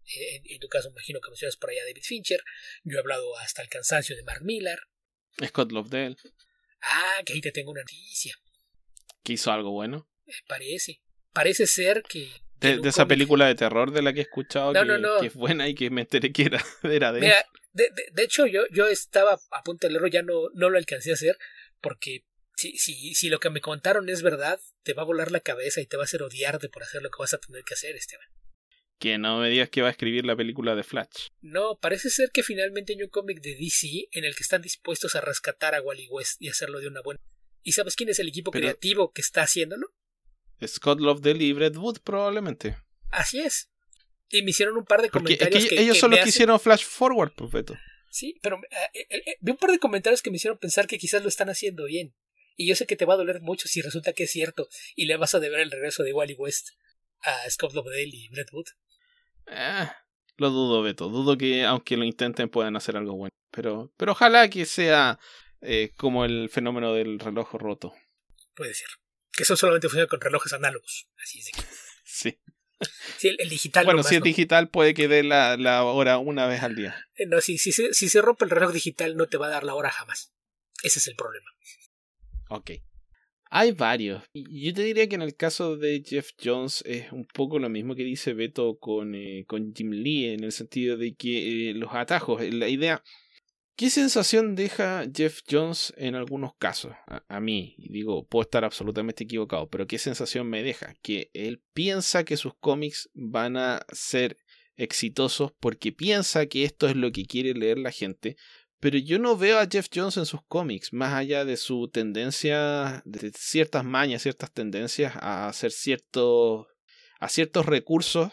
en tu caso imagino que mencionas por allá David Fincher. Yo he hablado hasta el cansancio de Mark Millar, Scott Lobdell. Que ahí te tengo una noticia. ¿Que hizo algo bueno? Parece ser que de esa película de terror de la que he escuchado que es buena y que me enteré que era de él. Mira, de hecho yo estaba a punto de leerlo, ya no lo alcancé a hacer, porque si lo que me contaron es verdad, te va a volar la cabeza y te va a hacer odiarte por hacer lo que vas a tener que hacer, Esteban. Que no me digas que va a escribir la película de Flash. No, parece ser que finalmente hay un cómic de DC en el que están dispuestos a rescatar a Wally West y hacerlo de una buena. ¿Y sabes quién es el equipo creativo que está haciéndolo? Scott Lobdell y Brett Wood probablemente. Así es. Y me hicieron un par de comentarios es que ellos son los que hicieron Flash Forward, Profeto. Sí, pero vi un par de comentarios que me hicieron pensar que quizás lo están haciendo bien. Y yo sé que te va a doler mucho si resulta que es cierto y le vas a deber el regreso de Wally West a Scott Lobdell y Brett Wood. Lo dudo, Beto. Dudo que aunque lo intenten puedan hacer algo bueno. Pero ojalá que sea como el fenómeno del reloj roto. Puede ser. Que eso solamente funciona con relojes análogos. Así es de que... Sí. Sí, el digital. Bueno, si es digital puede que dé la hora una vez al día. No, si se rompe el reloj digital no te va a dar la hora jamás. Ese es el problema. Ok. Hay varios. Y yo te diría que en el caso de Jeff Jones es un poco lo mismo que dice Beto con Jim Lee, en el sentido de que los atajos, la idea... ¿Qué sensación deja Jeff Jones en algunos casos? A mí, y digo, puedo estar absolutamente equivocado, pero ¿qué sensación me deja? Que él piensa que sus cómics van a ser exitosos porque piensa que esto es lo que quiere leer la gente, pero yo no veo a Jeff Jones en sus cómics, más allá de su tendencia, de ciertas mañas, ciertas tendencias a hacer a ciertos recursos,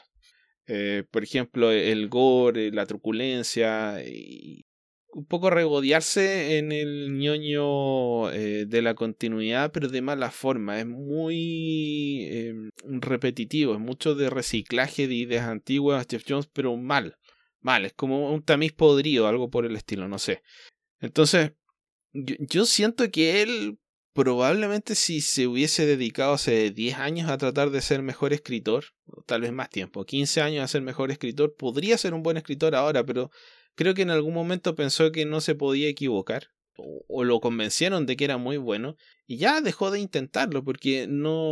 por ejemplo, el gore, la truculencia, y un poco regodearse en el ñoño de la continuidad, pero de mala forma. Es muy repetitivo, es mucho de reciclaje de ideas antiguas, Jeff Jones, pero mal. Mal, es como un tamiz podrido, algo por el estilo, no sé. Entonces, yo siento que él probablemente si se hubiese dedicado hace 10 años a tratar de ser mejor escritor, o tal vez más tiempo, 15 años a ser mejor escritor, podría ser un buen escritor ahora, pero creo que en algún momento pensó que no se podía equivocar, o lo convencieron de que era muy bueno, y ya dejó de intentarlo, porque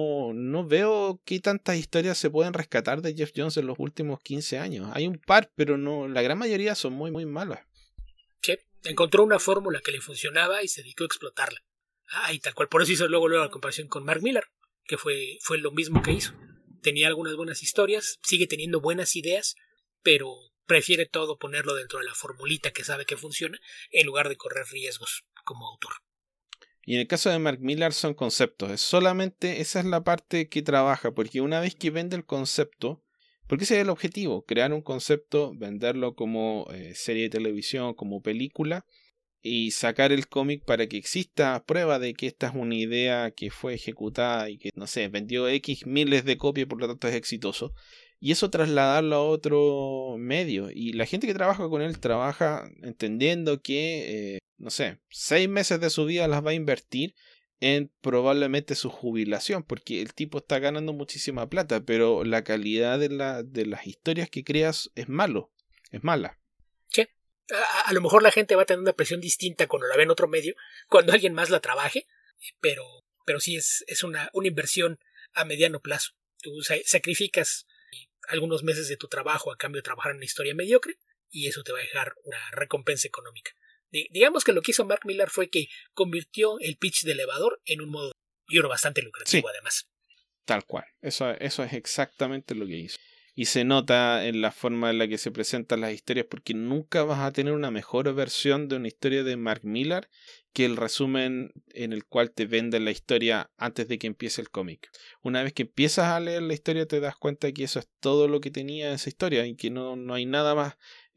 no veo qué tantas historias se pueden rescatar de Jeff Jones en los últimos 15 años. Hay un par, pero no, la gran mayoría son muy, muy malas. Sí, encontró una fórmula que le funcionaba y se dedicó a explotarla. Y tal cual. Por eso hizo luego la comparación con Mark Millar, que fue lo mismo que hizo. Tenía algunas buenas historias, sigue teniendo buenas ideas, pero prefiere todo ponerlo dentro de la formulita que sabe que funciona, en lugar de correr riesgos como autor. Y en el caso de Mark Millar son conceptos, es solamente esa es la parte que trabaja, porque una vez que vende el concepto, porque ese es el objetivo, crear un concepto, venderlo como serie de televisión, como película, y sacar el cómic para que exista prueba de que esta es una idea que fue ejecutada y que, no sé, vendió X miles de copias, por lo tanto es exitoso. Y eso trasladarlo a otro medio. Y la gente que trabaja con él trabaja entendiendo que, no sé, 6 meses de su vida las va a invertir en probablemente su jubilación, porque el tipo está ganando muchísima plata, pero la calidad de las historias que creas es mala. Sí. A lo mejor la gente va a tener una presión distinta cuando la ve en otro medio, cuando alguien más la trabaje, pero sí es una inversión a mediano plazo. Tú sacrificas algunos meses de tu trabajo a cambio de trabajar en una historia mediocre y eso te va a dejar una recompensa económica. Digamos que lo que hizo Mark Millar fue que convirtió el pitch de elevador en un modo y uno bastante lucrativo, sí. Además. Tal cual, eso es exactamente lo que hizo. Y se nota en la forma en la que se presentan las historias, porque nunca vas a tener una mejor versión de una historia de Mark Millar que el resumen en el cual te venden la historia antes de que empiece el cómic. Una vez que empiezas a leer la historia te das cuenta que eso es todo lo que tenía esa historia y que no hay nada más.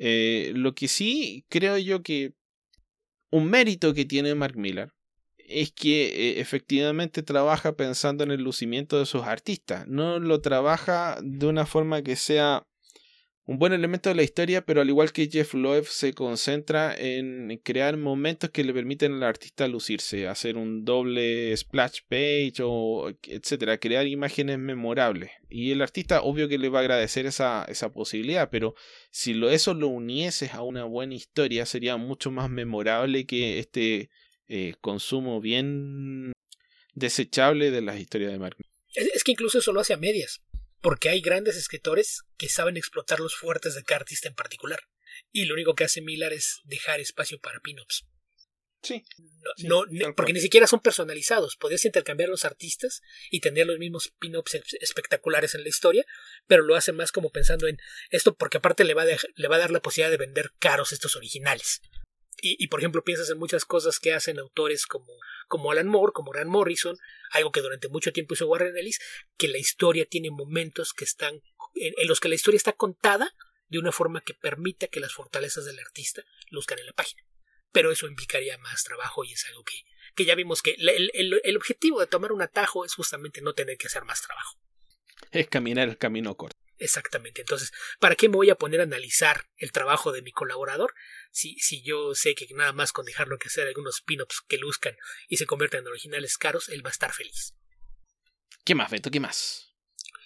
Lo que sí creo yo que un mérito que tiene Mark Millar es que efectivamente trabaja pensando en el lucimiento de sus artistas. No lo trabaja de una forma que sea un buen elemento de la historia, pero al igual que Jeff Loeb se concentra en crear momentos que le permiten al artista lucirse, hacer un doble splash page o etcétera, crear imágenes memorables. Y el artista obvio que le va a agradecer esa posibilidad, pero si eso lo unieses a una buena historia sería mucho más memorable que este consumo bien desechable de las historias de Mark. Es que incluso eso lo hace a medias, porque hay grandes escritores que saben explotar los fuertes de cada artista en particular, y lo único que hace Millar es dejar espacio para pin-ups. Sí, porque ni siquiera son personalizados. Podrías intercambiar los artistas y tener los mismos pin-ups espectaculares en la historia, pero lo hace más como pensando en esto, porque aparte le va a dar la posibilidad de vender caros estos originales. Y por ejemplo piensas en muchas cosas que hacen autores como Alan Moore, como Grant Morrison, algo que durante mucho tiempo hizo Warren Ellis, que la historia tiene momentos que están en los que la historia está contada de una forma que permita que las fortalezas del artista luzcan en la página. Pero eso implicaría más trabajo y es algo que ya vimos que el objetivo de tomar un atajo es justamente no tener que hacer más trabajo. Es caminar el camino corto. Exactamente. Entonces, ¿para qué me voy a poner a analizar el trabajo de mi colaborador si yo sé que nada más con dejarlo que hacer algunos pin-ups que luzcan y se conviertan en originales caros, él va a estar feliz? ¿Qué más, Beto? ¿Qué más?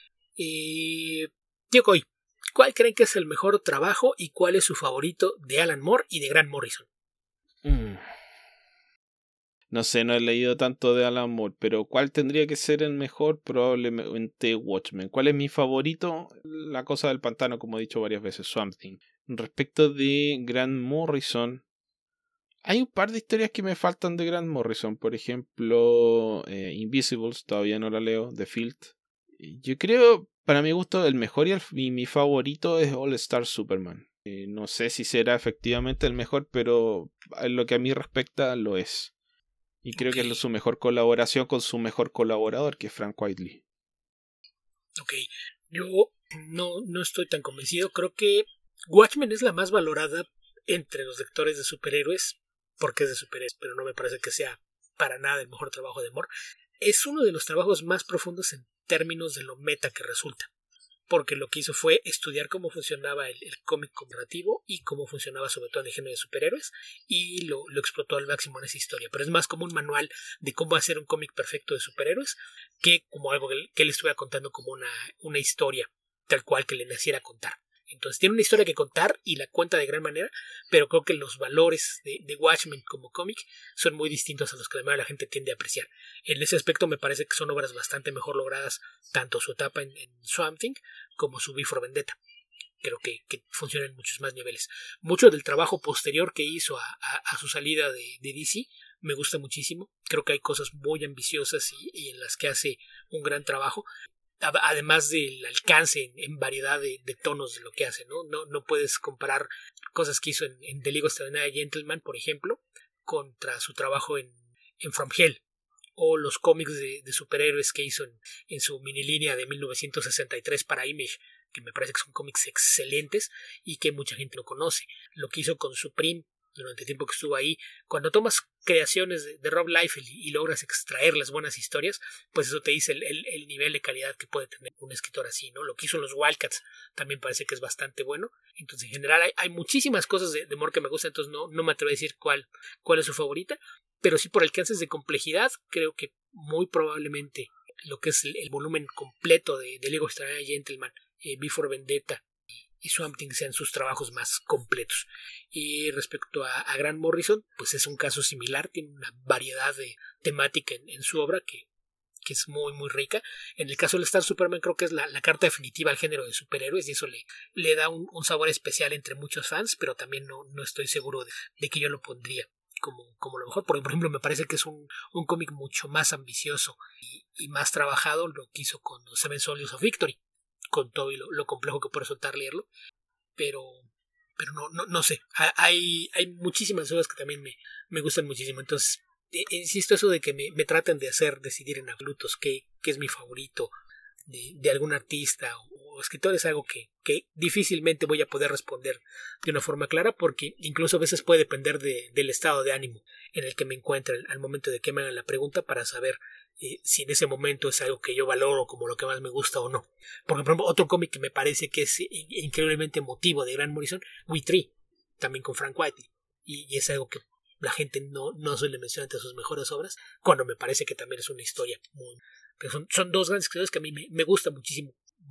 Tío Coy, ¿cuál creen que es el mejor trabajo y cuál es su favorito de Alan Moore y de Grant Morrison? No sé, no he leído tanto de Alan Moore, pero ¿cuál tendría que ser el mejor? Probablemente Watchmen. ¿Cuál es mi favorito? La cosa del pantano, como he dicho varias veces, Swamp Thing. Respecto de Grant Morrison, hay un par de historias que me faltan de Grant Morrison. Por ejemplo, Invisibles, todavía no la leo, The Field. Yo creo, para mi gusto, el mejor y mi favorito es All Star Superman. No sé si será efectivamente el mejor, pero en lo que a mí respecta, lo es. Y creo que es su mejor colaboración con su mejor colaborador, que es Frank Whiteley. Ok, yo no estoy tan convencido. Creo que Watchmen es la más valorada entre los lectores de superhéroes, porque es de superhéroes, pero no me parece que sea para nada el mejor trabajo de Moore. Es uno de los trabajos más profundos en términos de lo meta que resulta, porque lo que hizo fue estudiar cómo funcionaba el cómic narrativo y cómo funcionaba sobre todo en el género de superhéroes, y lo explotó al máximo en esa historia. Pero es más como un manual de cómo hacer un cómic perfecto de superhéroes que como algo que él estuviera contando como una historia tal cual que le naciera contar. Entonces tiene una historia que contar y la cuenta de gran manera, pero creo que los valores de Watchmen como cómic son muy distintos a los que además la gente tiende a apreciar. En ese aspecto me parece que son obras bastante mejor logradas, tanto su etapa en Swamp Thing como su V for Vendetta. Creo que funciona en muchos más niveles. Mucho del trabajo posterior que hizo a su salida de DC me gusta muchísimo. Creo que hay cosas muy ambiciosas y en las que hace un gran trabajo, además del alcance en variedad de tonos de lo que hace, no puedes comparar cosas que hizo en The League of Extraordinary Gentlemen, por ejemplo, contra su trabajo en From Hell, o los cómics de superhéroes que hizo en su mini línea de 1963 para Image, que me parece que son cómics excelentes y que mucha gente no conoce. Lo que hizo con Supreme durante el tiempo que estuvo ahí, cuando tomas creaciones de Rob Liefeld y logras extraer las buenas historias, pues eso te dice el nivel de calidad que puede tener un escritor así, ¿no? Lo que hizo en los Wildcats también parece que es bastante bueno. Entonces, en general, hay muchísimas cosas de Moore que me gustan, entonces no me atrevo a decir cuál es su favorita, pero sí por alcances de complejidad, creo que muy probablemente lo que es el volumen completo de League of Extraordinary Gentlemen, V for Vendetta y Swamp Thing sean sus trabajos más completos. Y respecto a Grant Morrison, pues es un caso similar, tiene una variedad de temática en su obra que es muy muy rica. En el caso del Star Superman creo que es la carta definitiva al género de superhéroes y eso le da un sabor especial entre muchos fans, pero también no estoy seguro de que yo lo pondría como lo mejor. Por ejemplo, me parece que es un cómic mucho más ambicioso y más trabajado lo que hizo con los Seven Soldiers of Victory, con todo y lo complejo que puede resultar leerlo, pero no sé, hay muchísimas cosas que también me gustan muchísimo. Entonces insisto, eso de que me traten de hacer decidir en absolutos qué es mi favorito de algún artista o escritor es algo que difícilmente voy a poder responder de una forma clara, porque incluso a veces puede depender del estado de ánimo en el que me encuentre al momento de que me hagan la pregunta para saber si en ese momento es algo que yo valoro como lo que más me gusta o no. Porque, por ejemplo, otro cómic que me parece que es increíblemente emotivo de Grant Morrison, We Three, también con Frank Whiteley, y es algo que la gente no suele mencionar entre sus mejores obras, cuando me parece que también es una historia muy... Pero son dos grandes escritores que a mí me gusta muchísimo,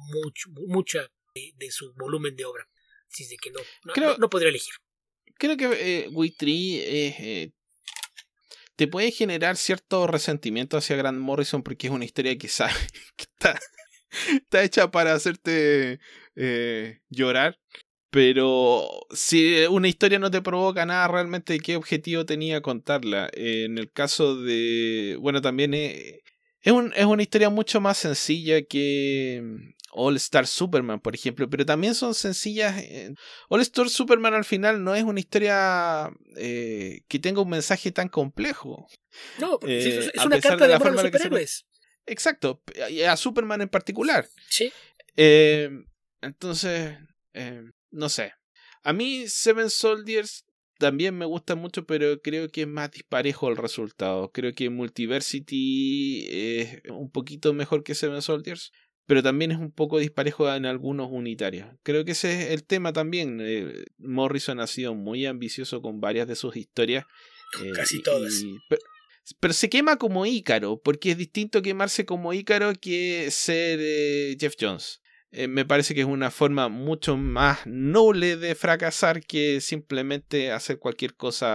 mucha de su volumen de obra. Así es de que no podría elegir. Creo que We Three te puede generar cierto resentimiento hacia Grant Morrison porque es una historia que sabe que está hecha para hacerte llorar. Pero si una historia no te provoca nada, realmente, ¿qué objetivo tenía contarla? En el caso de... Bueno, también es una historia mucho más sencilla que All Star Superman, por ejemplo. Pero también son sencillas. All Star Superman al final no es una historia que tenga un mensaje tan complejo. No, porque es una carta de amor a los superhéroes. Exacto, a Superman en particular. Sí. Entonces... no sé. A mí Seven Soldiers también me gusta mucho, pero creo que es más disparejo el resultado. Creo que Multiversity es un poquito mejor que Seven Soldiers, pero también es un poco disparejo en algunos unitarios. Creo que ese es el tema también. Morrison ha sido muy ambicioso con varias de sus historias. Casi todas. Pero se quema como Ícaro, porque es distinto quemarse como Ícaro que ser Jeff Jones. Me parece que es una forma mucho más noble de fracasar que simplemente hacer cualquier cosa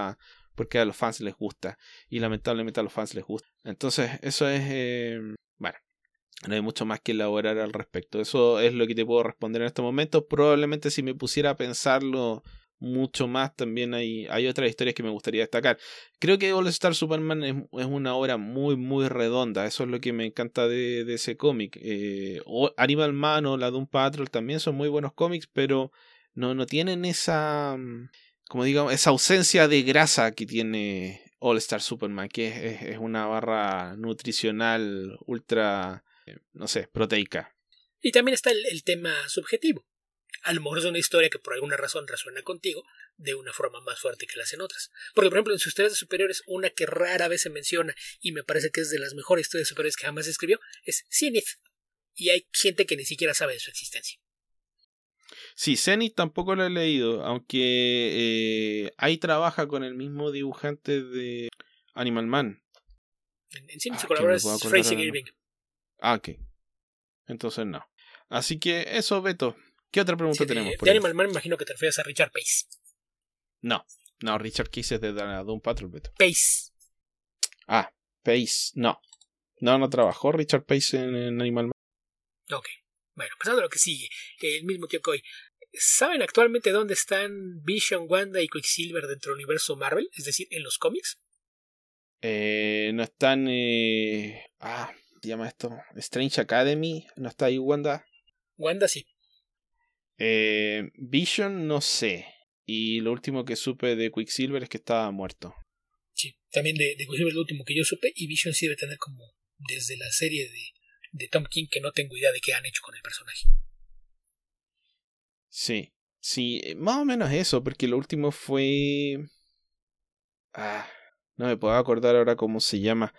porque a los fans les gusta. Y lamentablemente a los fans les gusta. Entonces, eso es... bueno, no hay mucho más que elaborar al respecto. Eso es lo que te puedo responder en este momento. Probablemente si me pusiera a pensarlo mucho más, también hay otras historias que me gustaría destacar. Creo que All Star Superman es una obra muy muy redonda. Eso es lo que me encanta de ese cómic. Animal Man o la Doom Patrol también son muy buenos cómics, pero no tienen esa, como digamos, esa ausencia de grasa que tiene All Star Superman, que es una barra nutricional ultra, no sé, proteica. Y también está el tema subjetivo. A lo mejor es una historia que por alguna razón resuena contigo de una forma más fuerte que las en otras. Porque, por ejemplo, en sus historias de superiores, una que rara vez se menciona y me parece que es de las mejores historias de superiores que jamás se escribió, es Zenith. Y hay gente que ni siquiera sabe de su existencia. Sí, Zenith tampoco lo he leído, aunque ahí trabaja con el mismo dibujante de Animal Man. En Zenith su colaborador es Fraser Irving. Ok. Entonces no. Así que eso, Beto. ¿Qué otra pregunta tenemos? De Animal Man me imagino que te refieres a Richard Pace. No, Richard Pace es de Doom Patrol, Beto. Pace. Pace, no. No trabajó Richard Pace en Animal Man. Ok. Bueno, pasando a lo que sigue. El mismo tío Coy. ¿Saben actualmente dónde están Vision, Wanda y Quicksilver dentro del universo Marvel? Es decir, en los cómics. No están... ¿se llama esto? Strange Academy. ¿No está ahí Wanda? Wanda sí. Vision no sé. Y lo último que supe de Quicksilver es que estaba muerto. Sí, también de Quicksilver es lo último que yo supe. Y Vision sí debe tener como desde la serie de Tom King que no tengo idea de qué han hecho con el personaje. Sí, más o menos eso, porque lo último fue... no me puedo acordar ahora cómo se llama.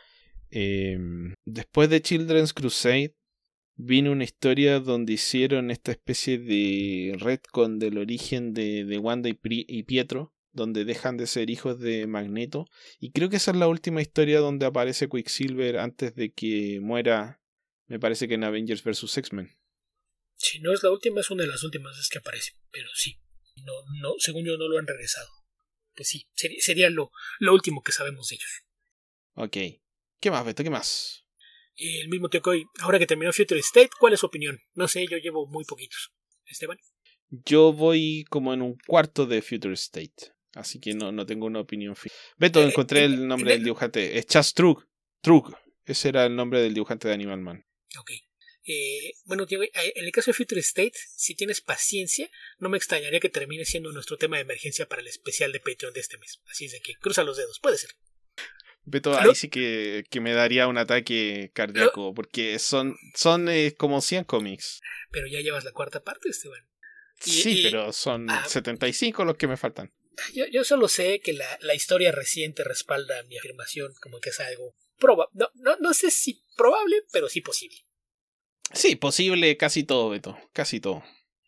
Después de Children's Crusade vino una historia donde hicieron esta especie de retcon del origen de Wanda y Pietro, donde dejan de ser hijos de Magneto, y creo que esa es la última historia donde aparece Quicksilver antes de que muera, me parece que en Avengers vs. X-Men. Si no es la última, es una de las últimas veces que aparece, pero sí, no, según yo no lo han regresado. Pues sí, sería lo último que sabemos de ellos. Ok, ¿qué más, Beto? ¿Qué más? El mismo tío Coy, ahora que terminó Future State, ¿cuál es su opinión? No sé, yo llevo muy poquitos. ¿Esteban? Yo voy como en un cuarto de Future State, así que no tengo una opinión fija. Beto, encontré el nombre del dibujante. Es Chas Trug. Ese era el nombre del dibujante de Animal Man. Ok. Bueno, tío, en el caso de Future State, si tienes paciencia, no me extrañaría que termine siendo nuestro tema de emergencia para el especial de Patreon de este mes. Así es de que cruza los dedos, puede ser. Beto, ahí sí que me daría un ataque cardíaco, porque son como 100 cómics. Pero ya llevas la cuarta parte, Esteban. Sí, pero son 75 los que me faltan. Yo solo sé que la historia reciente respalda mi afirmación como que es algo probable. No sé si probable, pero sí posible. Sí, posible casi todo, Beto. Casi todo.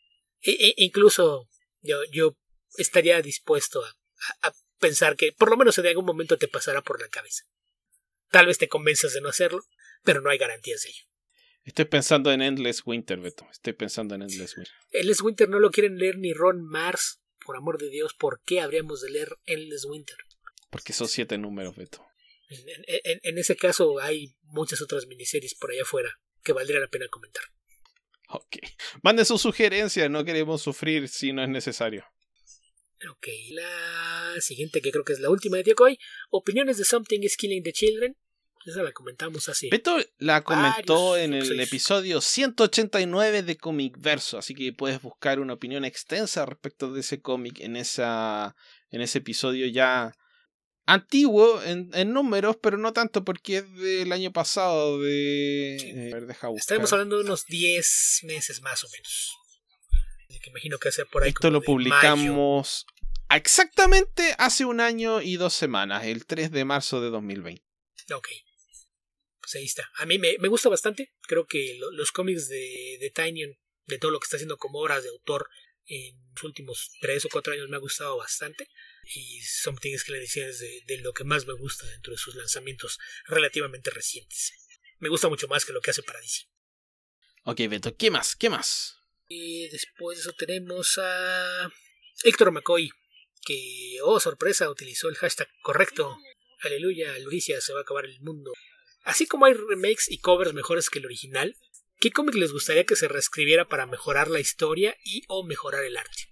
Incluso yo estaría dispuesto a pensar que por lo menos en algún momento te pasará por la cabeza. Tal vez te convenzas de no hacerlo, pero no hay garantías de ello. Estoy pensando en Endless Winter, Beto. Endless Winter no lo quieren leer ni Ron Mars. Por amor de Dios, ¿por qué habríamos de leer Endless Winter? Porque son 7 números, Beto. En ese caso hay muchas otras miniseries por allá afuera que valdría la pena comentar. Ok. Manden sus sugerencias, no queremos sufrir si no es necesario. Ok, la siguiente, que creo que es la última de Diocoy. Opiniones de Something is Killing the Children. Esa la comentamos hace... Beto la comentó en el episodio 189 de Comic Verso, así que puedes buscar una opinión extensa respecto de ese cómic en ese episodio ya antiguo en números, pero no tanto porque es del año pasado Estaremos hablando de unos 10 meses más o menos. Que imagino que hace por ahí. Esto lo publicamos exactamente hace 1 año y 2 semanas, el 3 de marzo de 2020. Ok. Pues ahí está. A mí me gusta bastante. Creo que los cómics de Tynion, de todo lo que está haciendo como obras de autor en los últimos 3 o 4 años, me ha gustado bastante. Y Something is Killing the Children es de lo que más me gusta dentro de sus lanzamientos relativamente recientes. Me gusta mucho más que lo que hace para DC. Ok, Beto, ¿qué más? Y después de eso tenemos a Héctor McCoy. que, oh sorpresa, utilizó el hashtag correcto. Aleluya, Luricia, se va a acabar el mundo. Así como hay remakes y covers mejores que el original, ¿qué cómic les gustaría que se reescribiera para mejorar la historia y o mejorar el arte?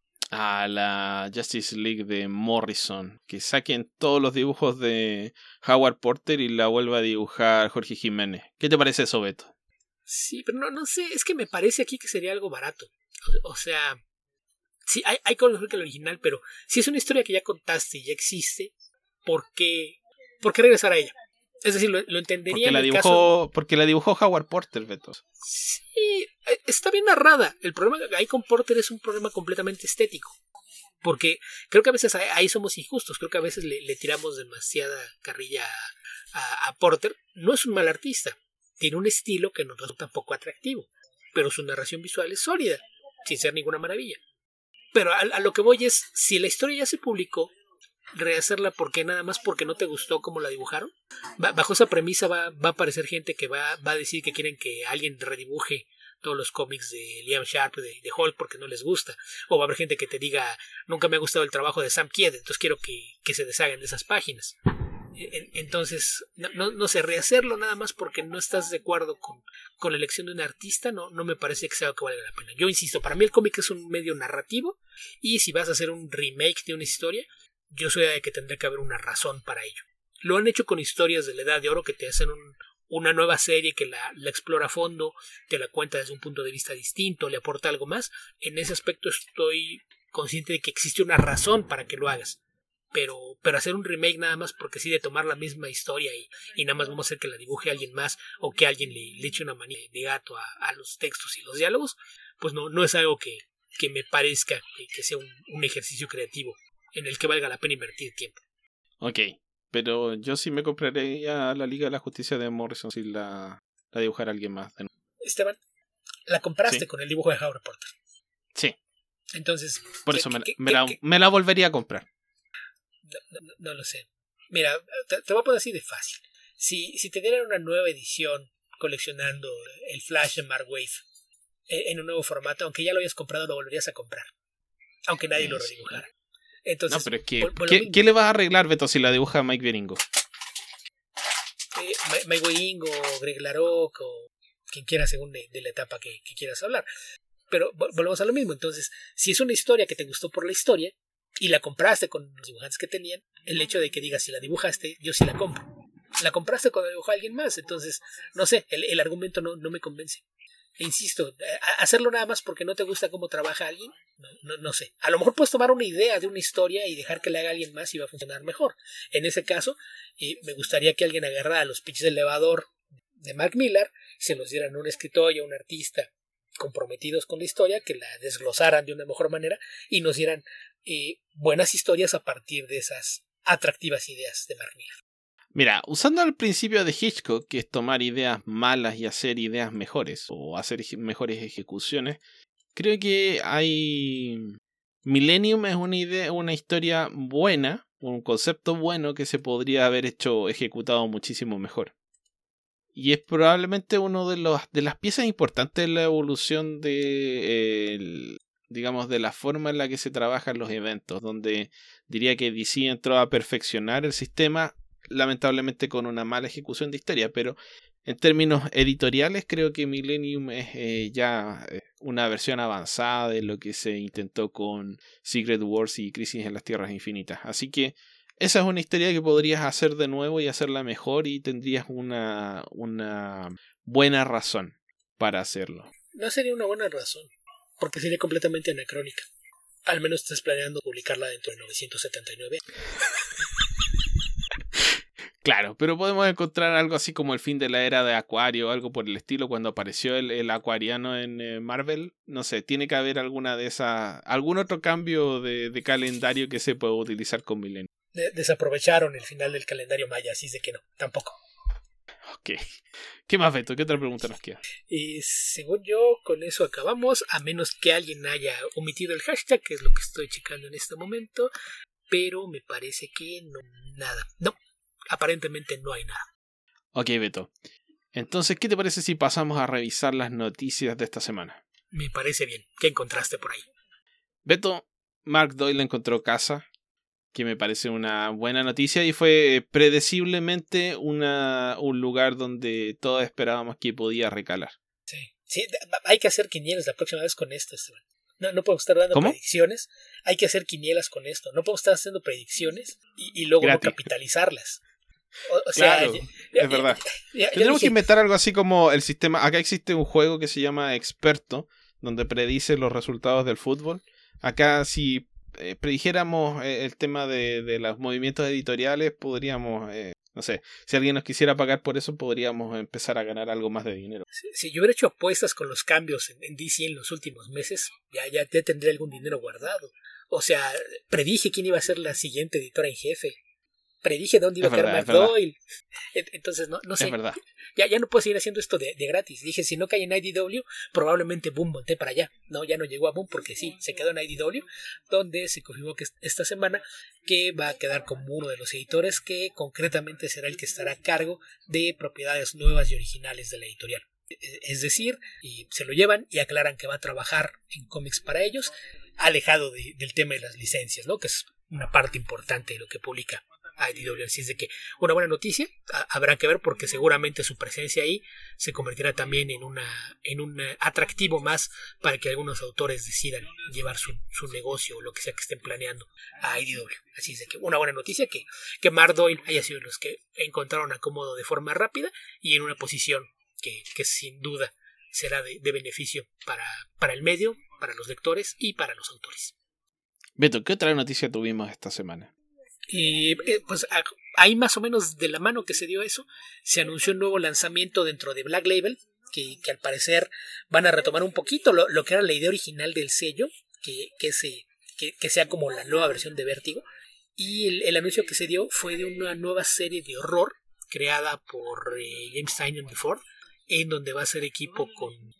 A la Justice League de Morrison. Que saquen todos los dibujos de Howard Porter y la vuelva a dibujar Jorge Jiménez. ¿Qué te parece eso, Beto? Sí, pero no sé, es que me parece aquí que sería algo barato. O sea, sí, hay cosas mejor que el original, pero si es una historia que ya contaste y ya existe, ¿por qué regresar a ella? Es decir, lo entendería porque la dibujó Howard Porter, Beto. Sí, está bien narrada. El problema ahí con Porter es un problema completamente estético. Porque creo que a veces ahí somos injustos. Creo que a veces le tiramos demasiada carrilla a Porter. No es un mal artista. Tiene un estilo que nos resulta poco atractivo. Pero su narración visual es sólida, sin ser ninguna maravilla. Pero a lo que voy es, si la historia ya se publicó, rehacerla porque nada más porque no te gustó cómo la dibujaron. Bajo esa premisa va a aparecer gente que va a decir que quieren que alguien redibuje todos los cómics de Liam Sharp, de Hulk, porque no les gusta. O va a haber gente que te diga, nunca me ha gustado el trabajo de Sam Kidd, entonces quiero que se deshagan de esas páginas. Entonces, no sé, rehacerlo nada más porque no estás de acuerdo con la elección de un artista, no me parece que sea algo que valga la pena. Yo insisto, para mí el cómic es un medio narrativo, y si vas a hacer un remake de una historia, yo soy de que tendría que haber una razón para ello. Lo han hecho con historias de la Edad de Oro que te hacen una nueva serie que la explora a fondo, te la cuenta desde un punto de vista distinto, le aporta algo más. En ese aspecto estoy consciente de que existe una razón para que lo hagas. Pero hacer un remake nada más porque sí, de tomar la misma historia y nada más vamos a hacer que la dibuje alguien más o que alguien le eche una manía de gato a los textos y los diálogos, pues no es algo que me parezca que sea un ejercicio creativo en el que valga la pena invertir tiempo. Ok, pero yo sí me compraría la Liga de la Justicia de Morrison si la dibujara alguien más. Esteban, la compraste con el dibujo de Howard Porter. Sí. Entonces, por eso me la volvería a comprar. No lo sé. Mira, te voy a poner así de fácil. Si te dieran una nueva edición coleccionando el Flash de Mark Waid en un nuevo formato, aunque ya lo hayas comprado, lo volverías a comprar. Aunque nadie lo redibujara. Entonces, no, pero es que ¿qué le vas a arreglar, Beto, si la dibuja Mike Biringo? Mike Biringo, Greg LaRocque o quien quiera según de la etapa que quieras hablar. Pero volvemos a lo mismo. Entonces, si es una historia que te gustó por la historia y la compraste con los dibujantes que tenían, el hecho de que digas si la dibujaste, yo sí la compro. La compraste cuando dibujó a alguien más. Entonces, no sé, el argumento no me convence. E insisto, hacerlo nada más porque no te gusta cómo trabaja alguien, no sé. A lo mejor puedes tomar una idea de una historia y dejar que le haga alguien más y va a funcionar mejor. En ese caso, me gustaría que alguien agarrara los pitches de elevador de Mark Millar, se los dieran a un escritor y a un artista comprometidos con la historia, que la desglosaran de una mejor manera y nos dieran buenas historias a partir de esas atractivas ideas de Mark Millar. Mira, usando el principio de Hitchcock, que es tomar ideas malas y hacer ideas mejores, o hacer mejores ejecuciones, creo que Millennium es una historia buena, un concepto bueno que se podría haber ejecutado muchísimo mejor. Y es probablemente uno de las piezas importantes de la evolución digamos, de la forma en la que se trabajan los eventos, donde diría que DC entró a perfeccionar el sistema, lamentablemente con una mala ejecución de historia, pero en términos editoriales creo que Millennium es ya una versión avanzada de lo que se intentó con Secret Wars y Crisis en las Tierras Infinitas. Así que esa es una historia que podrías hacer de nuevo y hacerla mejor y tendrías una buena razón para hacerlo. No sería una buena razón, porque sería completamente anacrónica. Al menos estás planeando publicarla dentro de 979. Claro, pero podemos encontrar algo así como el fin de la era de Acuario o algo por el estilo cuando apareció el acuariano en Marvel. No sé, tiene que haber alguna de esas, algún otro cambio de calendario que se pueda utilizar con Millennium. Desaprovecharon el final del calendario maya, así de que no, tampoco. Ok. ¿Qué más, Beto? ¿Qué otra pregunta nos queda? Y según yo, con eso acabamos, a menos que alguien haya omitido el hashtag, que es lo que estoy checando en este momento, pero me parece que no, nada. No, aparentemente no hay nada. Ok, Beto. Entonces, ¿qué te parece si pasamos a revisar las noticias de esta semana? Me parece bien. ¿Qué encontraste por ahí? Beto, Mark Doyle encontró casa, que me parece una buena noticia, y fue predeciblemente un lugar donde todos esperábamos que podía recalar. Sí, hay que hacer quinielas la próxima vez con esto, Esteban. No podemos estar dando predicciones. Hay que hacer quinielas con esto. No podemos estar haciendo predicciones y luego gratis. No capitalizarlas. O sea, claro, es verdad. Tendremos que inventar algo así como el sistema. Acá existe un juego que se llama Experto, donde predice los resultados del fútbol. Acá, si predijéramos el tema de los movimientos editoriales, podríamos, no sé, si alguien nos quisiera pagar por eso, podríamos empezar a ganar algo más de dinero. Si yo hubiera hecho apuestas con los cambios en DC en los últimos meses, ya tendré algún dinero guardado. O sea, predije quién iba a ser la siguiente editora en jefe. Predije dónde iba a caer Mark Doyle. Entonces, no sé. Es verdad. Ya no puedo seguir haciendo esto de gratis. Dije, si no cae en IDW, probablemente Boom monté para allá. No, ya no llegó a Boom porque sí, se quedó en IDW, donde se confirmó que esta semana que va a quedar como uno de los editores que concretamente será el que estará a cargo de propiedades nuevas y originales de la editorial. Es decir, se lo llevan y aclaran que va a trabajar en cómics para ellos, alejado del tema de las licencias, ¿no? Que es una parte importante de lo que publica IDW. Así es de que una buena noticia, habrá que ver porque seguramente su presencia ahí se convertirá también en un atractivo más para que algunos autores decidan llevar su negocio o lo que sea que estén planeando a IDW. Así es de que una buena noticia que Mark Doyle haya sido los que encontraron acomodo de forma rápida y en una posición que sin duda será de beneficio para el medio, para los lectores y para los autores. Beto, ¿qué otra noticia tuvimos esta semana? Y pues ahí más o menos de la mano que se dio eso, se anunció un nuevo lanzamiento dentro de Black Label, que al parecer van a retomar un poquito lo que era la idea original del sello, que sea como la nueva versión de Vértigo. Y el anuncio que se dio fue de una nueva serie de horror creada por James Tynion IV, en donde va a ser equipo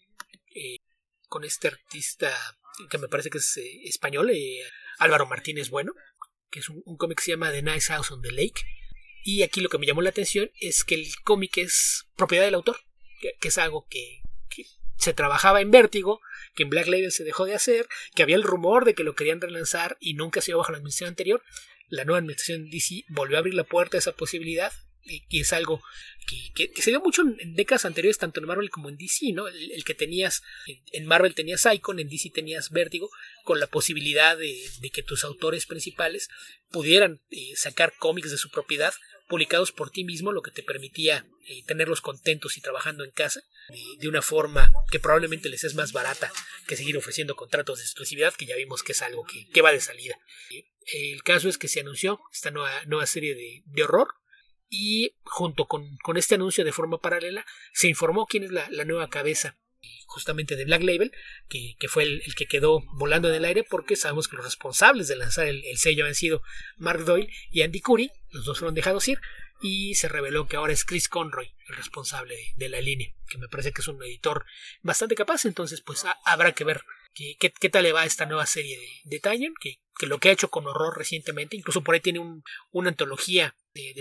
con este artista que me parece que es español, Álvaro Martínez Bueno, que es un cómic que se llama The Nice House on the Lake. Y aquí lo que me llamó la atención es que el cómic es propiedad del autor, que es algo que se trabajaba en Vértigo, que en Black Label se dejó de hacer, que había el rumor de que lo querían relanzar y nunca se iba bajo la administración anterior. La nueva administración de DC volvió a abrir la puerta a esa posibilidad y es algo que se dio mucho en décadas anteriores, tanto en Marvel como en DC, ¿no? El que tenías, en Marvel tenías Icon, en DC tenías Vértigo, con la posibilidad de que tus autores principales pudieran sacar cómics de su propiedad publicados por ti mismo, lo que te permitía tenerlos contentos y trabajando en casa de una forma que probablemente les es más barata que seguir ofreciendo contratos de exclusividad, que ya vimos que es algo que va de salida. El caso es que se anunció esta nueva serie de horror. Y junto con este anuncio de forma paralela se informó quién es la nueva cabeza justamente de Black Label, que fue el que quedó volando en el aire, porque sabemos que los responsables de lanzar el sello han sido Mark Doyle y Andy Curry. Los dos fueron dejados ir y se reveló que ahora es Chris Conroy el responsable de la línea, que me parece que es un editor bastante capaz. Entonces pues habrá que ver qué tal le va a esta nueva serie de Tynion, que lo que ha hecho con horror recientemente, incluso por ahí tiene una antología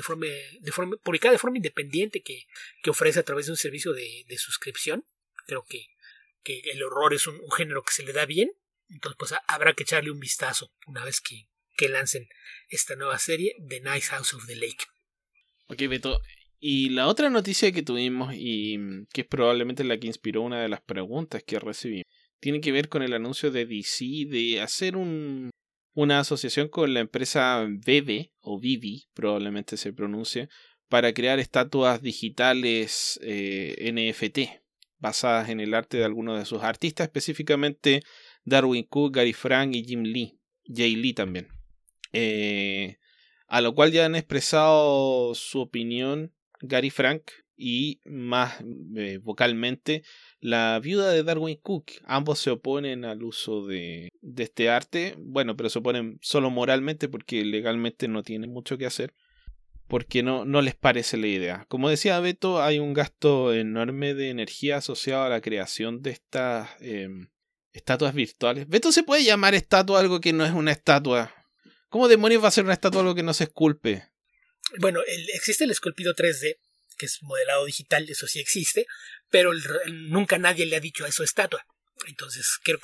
publicada de forma independiente que ofrece a través de un servicio de suscripción. Creo que el horror es un género que se le da bien, entonces pues habrá que echarle un vistazo una vez que lancen esta nueva serie, The Nice House of the Lake. Ok, Beto, y la otra noticia que tuvimos, y que es probablemente la que inspiró una de las preguntas que recibimos, tiene que ver con el anuncio de DC de hacer una asociación con la empresa Vivi, o Vivi, probablemente se pronuncie, para crear estatuas digitales NFT, basadas en el arte de algunos de sus artistas, específicamente Darwyn Cooke, Gary Frank y Jay Lee también. A lo cual ya han expresado su opinión Gary Frank y más vocalmente la viuda de Darwyn Cooke. Ambos se oponen al uso de este arte, bueno, pero se oponen solo moralmente porque legalmente no tienen mucho que hacer, porque no les parece la idea. Como decía Beto, hay un gasto enorme de energía asociado a la creación de estas estatuas virtuales. Beto, ¿se puede llamar estatua algo que no es una estatua? ¿Cómo demonios va a ser una estatua algo que no se esculpe? Bueno, existe el esculpido 3D, que es modelado digital, eso sí existe, pero nunca nadie le ha dicho a eso estatua. Entonces creo que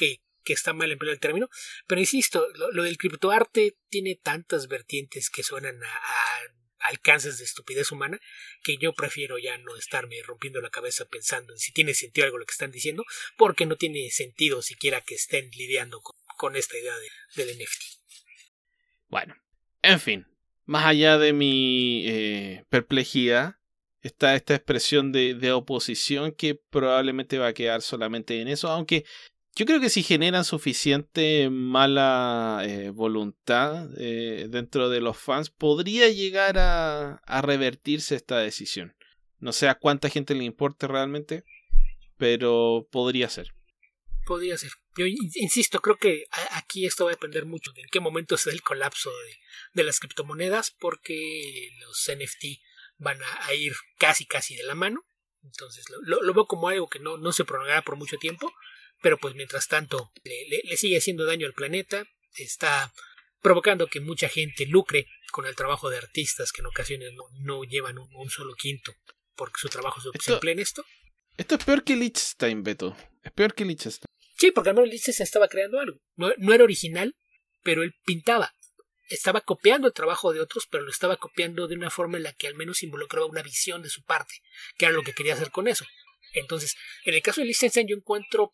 que está mal empleado el término, pero insisto, lo del criptoarte tiene tantas vertientes que suenan a alcances de estupidez humana que yo prefiero ya no estarme rompiendo la cabeza pensando en si tiene sentido algo lo que están diciendo, porque no tiene sentido siquiera que estén lidiando con esta idea del NFT. Bueno, en fin, más allá de mi perplejidad, está esta expresión de oposición que probablemente va a quedar solamente en eso, aunque yo creo que si generan suficiente mala voluntad dentro de los fans, podría llegar a revertirse esta decisión. No sé a cuánta gente le importe realmente, pero podría ser. Podría ser. Yo insisto, creo que aquí esto va a depender mucho de en qué momento se da el colapso de las criptomonedas, porque los NFT van a ir casi de la mano. Entonces lo veo como algo que no se prolongará por mucho tiempo. Pero pues mientras tanto le sigue haciendo daño al planeta, está provocando que mucha gente lucre con el trabajo de artistas que en ocasiones no llevan un solo quinto porque su trabajo se emplea en esto. Esto es peor que Liechtenstein, Beto. Es peor que Liechtenstein. Sí, porque al menos Liechtenstein estaba creando algo. No era original, pero él pintaba. Estaba copiando el trabajo de otros, pero lo estaba copiando de una forma en la que al menos involucraba una visión de su parte, que era lo que quería hacer con eso. Entonces, en el caso de Liechtenstein yo encuentro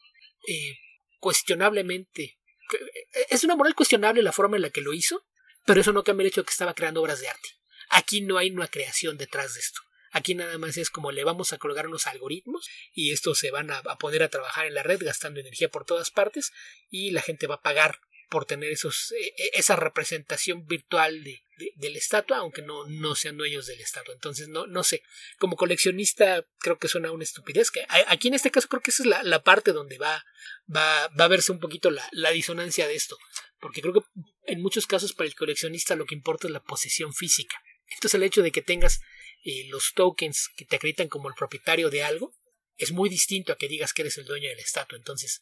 cuestionablemente, es una moral cuestionable la forma en la que lo hizo, pero eso no cambia el hecho de que estaba creando obras de arte. Aquí no hay una creación detrás de esto. Aquí nada más es como le vamos a colgar unos algoritmos y estos se van a poner a trabajar en la red gastando energía por todas partes y la gente va a pagar por tener esa representación virtual de la estatua, aunque no sean dueños de la estatua. Entonces no sé, como coleccionista creo que suena una estupidez, que aquí en este caso creo que esa es la parte donde va a verse un poquito la disonancia de esto, porque creo que en muchos casos para el coleccionista lo que importa es la posesión física. Entonces el hecho de que tengas los tokens que te acreditan como el propietario de algo es muy distinto a que digas que eres el dueño de la estatua. Entonces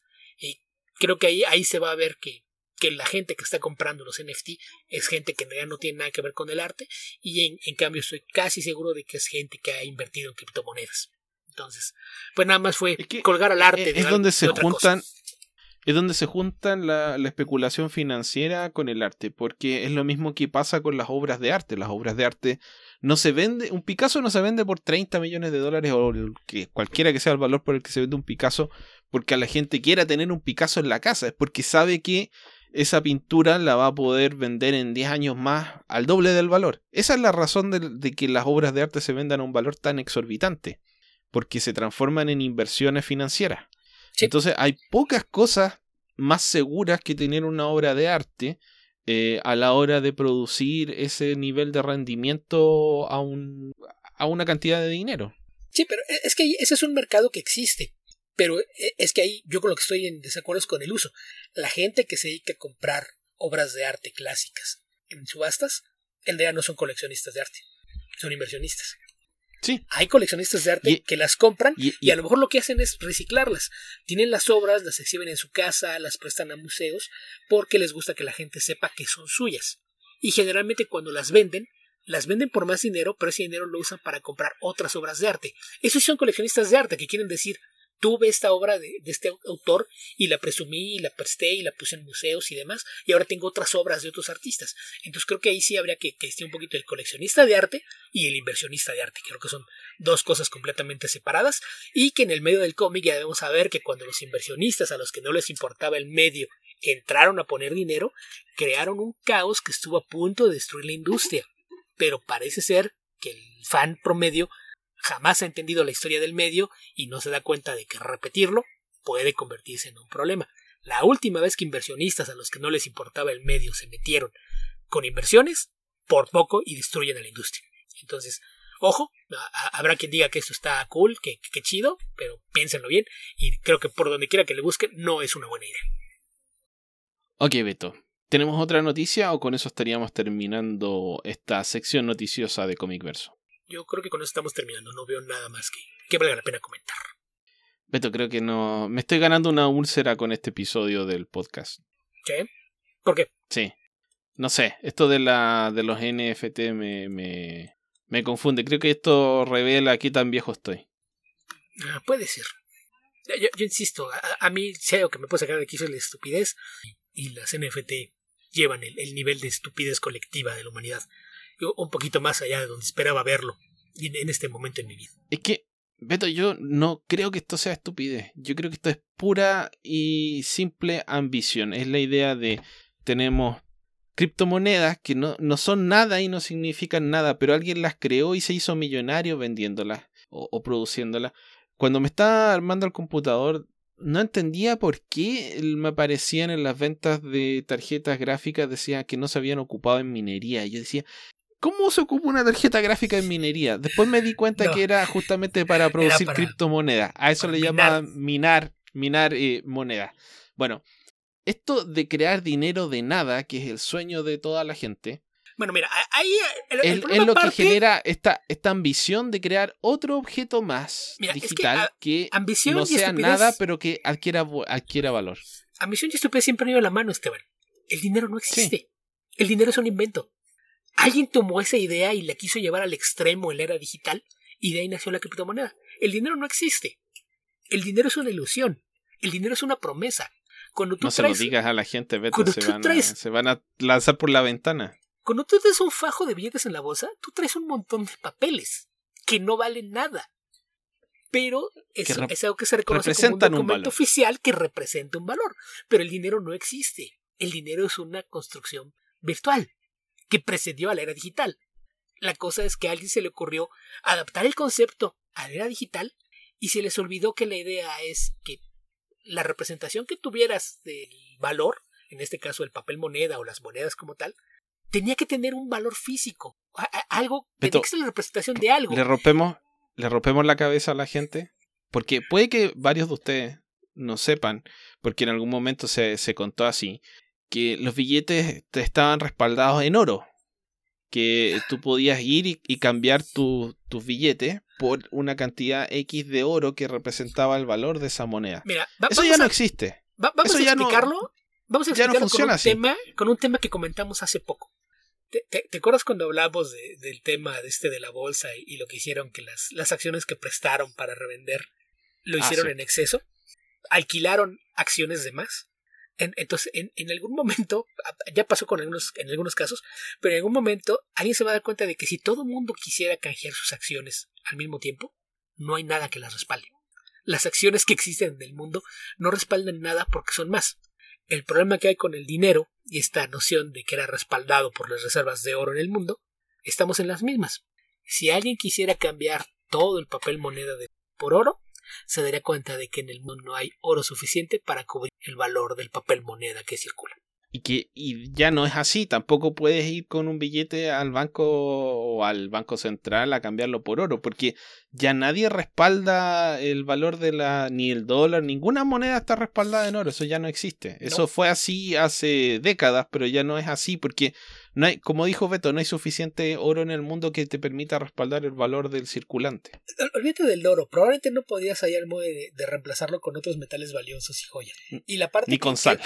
creo que ahí se va a ver que la gente que está comprando los NFT es gente que en realidad no tiene nada que ver con el arte y en cambio estoy casi seguro de que es gente que ha invertido en criptomonedas. Entonces, pues nada más fue colgar al arte de donde se otra juntan cosa. Es donde se juntan la especulación financiera con el arte, porque es lo mismo que pasa con las obras de arte. Las obras de arte no se vende, un Picasso no se vende por 30 millones de dólares o cualquiera que sea el valor por el que se vende un Picasso, porque a la gente quiera tener un Picasso en la casa, es porque sabe que esa pintura la va a poder vender en 10 años más al doble del valor. Esa es la razón de que las obras de arte se vendan a un valor tan exorbitante, porque se transforman en inversiones financieras. Sí. Entonces hay pocas cosas más seguras que tener una obra de arte a la hora de producir ese nivel de rendimiento a una cantidad de dinero. Sí, pero es que ese es un mercado que existe. Pero es que ahí yo con lo que estoy en desacuerdo es con el uso. La gente que se dedica a comprar obras de arte clásicas en subastas, en realidad no son coleccionistas de arte, son inversionistas. Sí. Hay coleccionistas de arte que las compran y a lo mejor lo que hacen es reciclarlas. Tienen las obras, las exhiben en su casa, las prestan a museos porque les gusta que la gente sepa que son suyas. Y generalmente cuando las venden por más dinero, pero ese dinero lo usan para comprar otras obras de arte. Esos son coleccionistas de arte que quieren decir: tuve esta obra de este autor y la presumí y la presté y la puse en museos y demás, y ahora tengo otras obras de otros artistas. Entonces creo que ahí sí habría que distinguir un poquito el coleccionista de arte y el inversionista de arte. Creo que son dos cosas completamente separadas y que en el medio del cómic ya debemos saber que cuando los inversionistas a los que no les importaba el medio entraron a poner dinero, crearon un caos que estuvo a punto de destruir la industria. Pero parece ser que el fan promedio jamás ha entendido la historia del medio y no se da cuenta de que repetirlo puede convertirse en un problema. La última vez que inversionistas a los que no les importaba el medio se metieron con inversiones, por poco y destruyen a la industria. Entonces, ojo, habrá quien diga que esto está cool, que chido, pero piénsenlo bien y creo que por donde quiera que le busquen no es una buena idea. Ok, Beto. ¿Tenemos otra noticia o con eso estaríamos terminando esta sección noticiosa de Comic Verso? Yo creo que con eso estamos terminando. No veo nada más que valga la pena comentar. Beto, creo que no. Me estoy ganando una úlcera con este episodio del podcast. ¿Qué? ¿Por qué? Sí. No sé. Esto de los NFT me confunde. Creo que esto revela qué tan viejo estoy. Puede ser. Yo insisto, a mí si hay algo que me puede sacar de aquí es la estupidez, y las NFT llevan el nivel de estupidez colectiva de la humanidad un poquito más allá de donde esperaba verlo en este momento en mi vida. Es que, Beto, yo no creo que esto sea estupidez. Yo creo que esto es pura y simple ambición. Es la idea de tenemos criptomonedas que no son nada y no significan nada, pero alguien las creó y se hizo millonario vendiéndolas o produciéndolas. Cuando me estaba armando el computador, no entendía por qué me aparecían en las ventas de tarjetas gráficas, decía que no se habían ocupado en minería. Y yo decía, ¿cómo se ocupa una tarjeta gráfica en minería? Después me di cuenta que era justamente para producir criptomonedas. A eso le llaman minar monedas. Bueno, esto de crear dinero de nada, que es el sueño de toda la gente, bueno, mira, ahí es lo que genera esta ambición de crear otro objeto más digital que no sea nada, pero que adquiera valor. Ambición y estupidez siempre han ido a la mano, Esteban. El dinero no existe. Sí. El dinero es un invento. Alguien tomó esa idea y la quiso llevar al extremo en la era digital, y de ahí nació la criptomoneda. El dinero no existe. El dinero es una ilusión. El dinero es una promesa. Cuando tú no se lo digas a la gente, Beto, se van a lanzar por la ventana. Cuando tú traes un fajo de billetes en la bolsa, tú traes un montón de papeles que no valen nada. Pero eso es algo que se reconoce como un documento oficial que representa un valor. Pero el dinero no existe. El dinero es una construcción virtual que precedió a la era digital. La cosa es que a alguien se le ocurrió adaptar el concepto a la era digital y se les olvidó que la idea es que la representación que tuvieras del valor, en este caso el papel moneda o las monedas como tal, tenía que tener un valor físico, algo, tenía que ser la representación de algo. Le rompemos la cabeza a la gente, porque puede que varios de ustedes no sepan, porque en algún momento se contó así, que los billetes estaban respaldados en oro, que tú podías ir y cambiar tus billetes por una cantidad X de oro que representaba el valor de esa moneda. Mira, eso ya no existe. Vamos a explicarlo. Vamos a explicarlo con un tema que comentamos hace poco. ¿Te acuerdas cuando hablamos del tema de la bolsa y lo que hicieron, que las acciones que prestaron para revender lo hicieron en exceso? ¿Alquilaron acciones de más? Entonces, en algún momento, ya pasó en algunos casos, pero en algún momento alguien se va a dar cuenta de que si todo el mundo quisiera canjear sus acciones al mismo tiempo, no hay nada que las respalde. Las acciones que existen en el mundo no respaldan nada porque son más. El problema que hay con el dinero y esta noción de que era respaldado por las reservas de oro en el mundo, estamos en las mismas. Si alguien quisiera cambiar todo el papel moneda por oro, se daría cuenta de que en el mundo no hay oro suficiente para cubrir el valor del papel moneda que circula. Y ya no es así, tampoco puedes ir con un billete al banco o al Banco Central a cambiarlo por oro, porque ya nadie respalda el valor ni el dólar, ninguna moneda está respaldada en oro, eso ya no existe. Eso fue así hace décadas, pero ya no es así porque no hay, como dijo Beto, no hay suficiente oro en el mundo que te permita respaldar el valor del circulante. Olvídate del oro, probablemente no podías hallar el modo de reemplazarlo con otros metales valiosos y joyas. Y la parte ni con sal.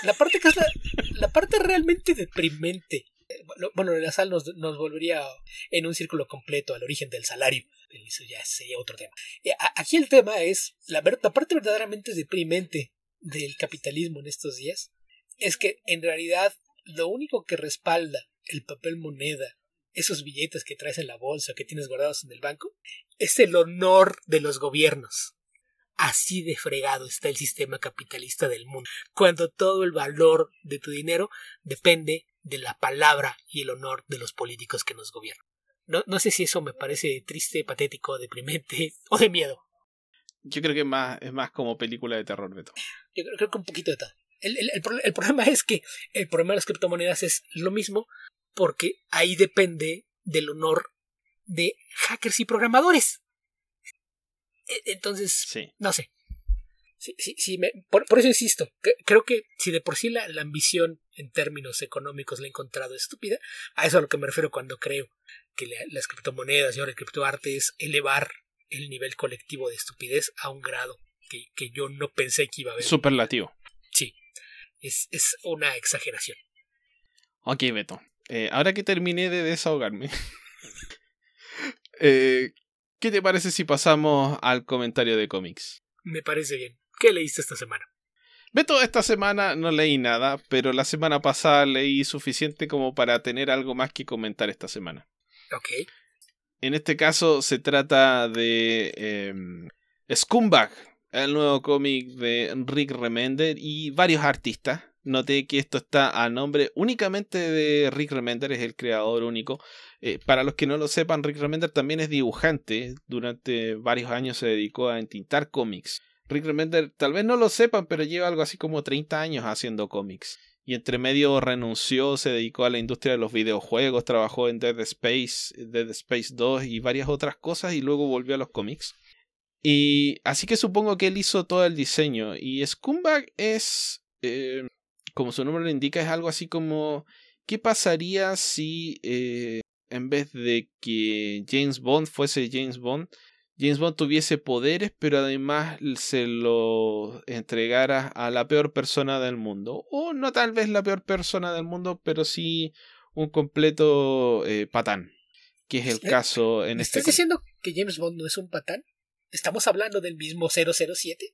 La parte realmente deprimente. Bueno, la sal nos volvería en un círculo completo al origen del salario. Eso ya sería otro tema. Aquí el tema es, la parte verdaderamente deprimente del capitalismo en estos días es que en realidad lo único que respalda el papel moneda, esos billetes que traes en la bolsa, que tienes guardados en el banco, es el honor de los gobiernos. Así de fregado está el sistema capitalista del mundo, cuando todo el valor de tu dinero depende de la palabra y el honor de los políticos que nos gobiernan. No sé si eso me parece triste, patético, deprimente o de miedo. Yo creo que es más como película de terror, Beto. Yo creo que un poquito de todo. El problema es que el problema de las criptomonedas es lo mismo, porque ahí depende del honor de hackers y programadores. Entonces, sí. No sé. Por eso insisto, creo que si de por sí la ambición en términos económicos la he encontrado estúpida, a eso es a lo que me refiero cuando creo que las criptomonedas y ahora el criptoarte es elevar el nivel colectivo de estupidez a un grado que yo no pensé que iba a haber. Superlativo. Sí, es una exageración. Ok, Beto. Ahora que terminé de desahogarme, ¿qué te parece si pasamos al comentario de cómics? Me parece bien. ¿Qué leíste esta semana? Beto, esta semana no leí nada, pero la semana pasada leí suficiente como para tener algo más que comentar esta semana. Ok. En este caso se trata de Scumbag, el nuevo cómic de Rick Remender y varios artistas. Noté que esto está a nombre únicamente de Rick Remender, es el creador único. Para los que no lo sepan, Rick Remender también es dibujante. Durante varios años se dedicó a entintar cómics. Rick Remender, tal vez no lo sepan, pero lleva algo así como 30 años haciendo cómics. Y entre medio renunció, se dedicó a la industria de los videojuegos, trabajó en Dead Space 2 y varias otras cosas y luego volvió a los cómics. Y así que supongo que él hizo todo el diseño. Y Scumbag es, como su nombre lo indica, es algo así como ¿qué pasaría si en vez de que James Bond fuese James Bond tuviese poderes, pero además se lo entregara a la peor persona del mundo? O no tal vez la peor persona del mundo, pero sí un completo patán, que es el caso en ¿Me este estás diciendo que James Bond no es un patán? ¿Estamos hablando del mismo 007?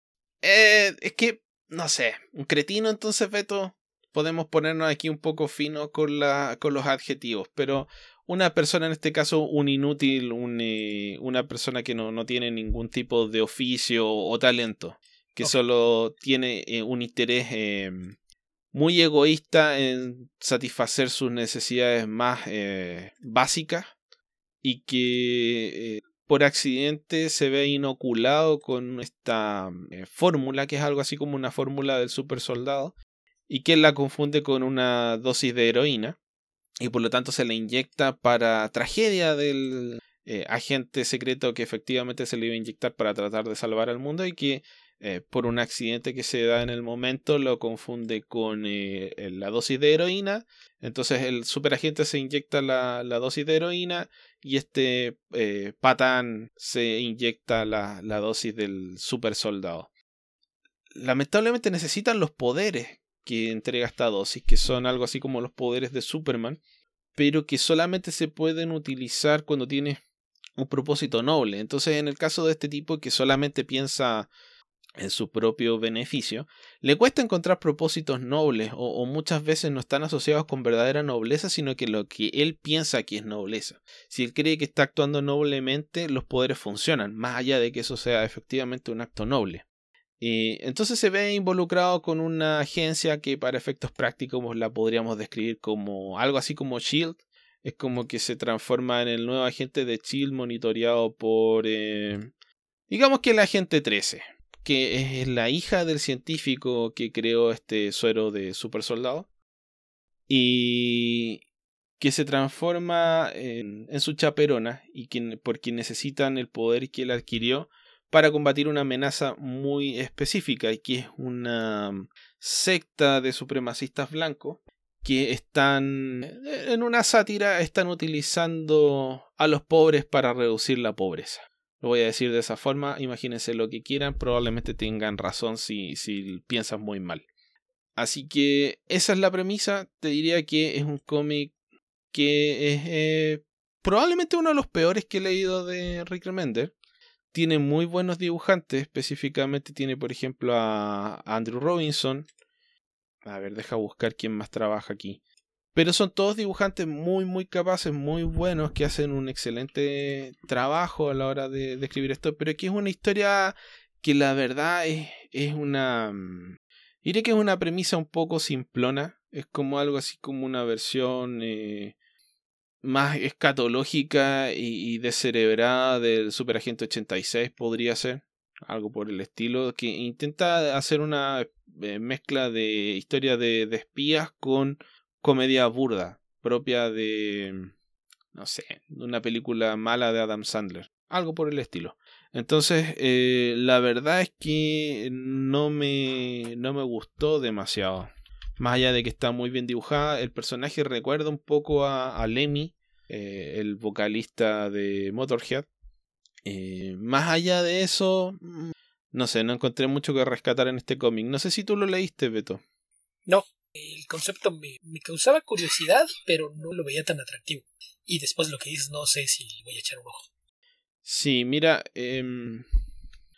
Es que, no sé, un cretino entonces, Beto. Podemos ponernos aquí un poco fino con los adjetivos, pero una persona, en este caso un inútil, una persona que no tiene ningún tipo de oficio o talento, que solo tiene un interés muy egoísta en satisfacer sus necesidades más básicas y que por accidente se ve inoculado con esta fórmula, que es algo así como una fórmula del super soldado, y que la confunde con una dosis de heroína y por lo tanto se le inyecta para tragedia del agente secreto que efectivamente se le iba a inyectar para tratar de salvar al mundo, y que por un accidente que se da en el momento lo confunde con la dosis de heroína. Entonces el superagente se inyecta la dosis de heroína y este patán se inyecta la dosis del super soldado. Lamentablemente necesitan los poderes que entrega esta dosis, que son algo así como los poderes de Superman, pero que solamente se pueden utilizar cuando tienes un propósito noble. Entonces, en el caso de este tipo que solamente piensa en su propio beneficio, le cuesta encontrar propósitos nobles, o muchas veces no están asociados con verdadera nobleza, sino que lo que él piensa que es nobleza. Si él cree que está actuando noblemente, los poderes funcionan, más allá de que eso sea efectivamente un acto noble. Entonces se ve involucrado con una agencia que para efectos prácticos la podríamos describir como algo así como SHIELD. Es como que se transforma en el nuevo agente de SHIELD monitoreado por, digamos que el agente 13, que es la hija del científico que creó este suero de super soldado. Y que se transforma en su chaperona y por quien necesitan el poder que él adquirió para combatir una amenaza muy específica, y que es una secta de supremacistas blancos que están, en una sátira, están utilizando a los pobres para reducir la pobreza. Lo voy a decir de esa forma, imagínense lo que quieran, probablemente tengan razón si piensan muy mal. Así que esa es la premisa. Te diría que es un cómic que es probablemente uno de los peores que he leído de Rick Remender. Tiene muy buenos dibujantes, específicamente tiene por ejemplo a Andrew Robinson. A ver, deja buscar quién más trabaja aquí. Pero son todos dibujantes muy capaces, muy buenos, que hacen un excelente trabajo a la hora de escribir esto. Pero aquí es una historia que la verdad es una... diré que es una premisa un poco simplona. Es como algo así como una versión más escatológica y descerebrada del Superagente 86, podría ser. Algo por el estilo. Que intenta hacer una mezcla de historia de espías con comedia burda. Propia de, no sé, de una película mala de Adam Sandler. Algo por el estilo. Entonces, la verdad es que no me gustó demasiado. Más allá de que está muy bien dibujada, el personaje recuerda un poco a Lemmy, el vocalista de Motorhead. Más allá de eso, no sé, no encontré mucho que rescatar en este cómic. No sé si tú lo leíste, Beto. No, el concepto me causaba curiosidad, pero no lo veía tan atractivo. Y después lo que dices, no sé si le voy a echar un ojo. Sí, mira,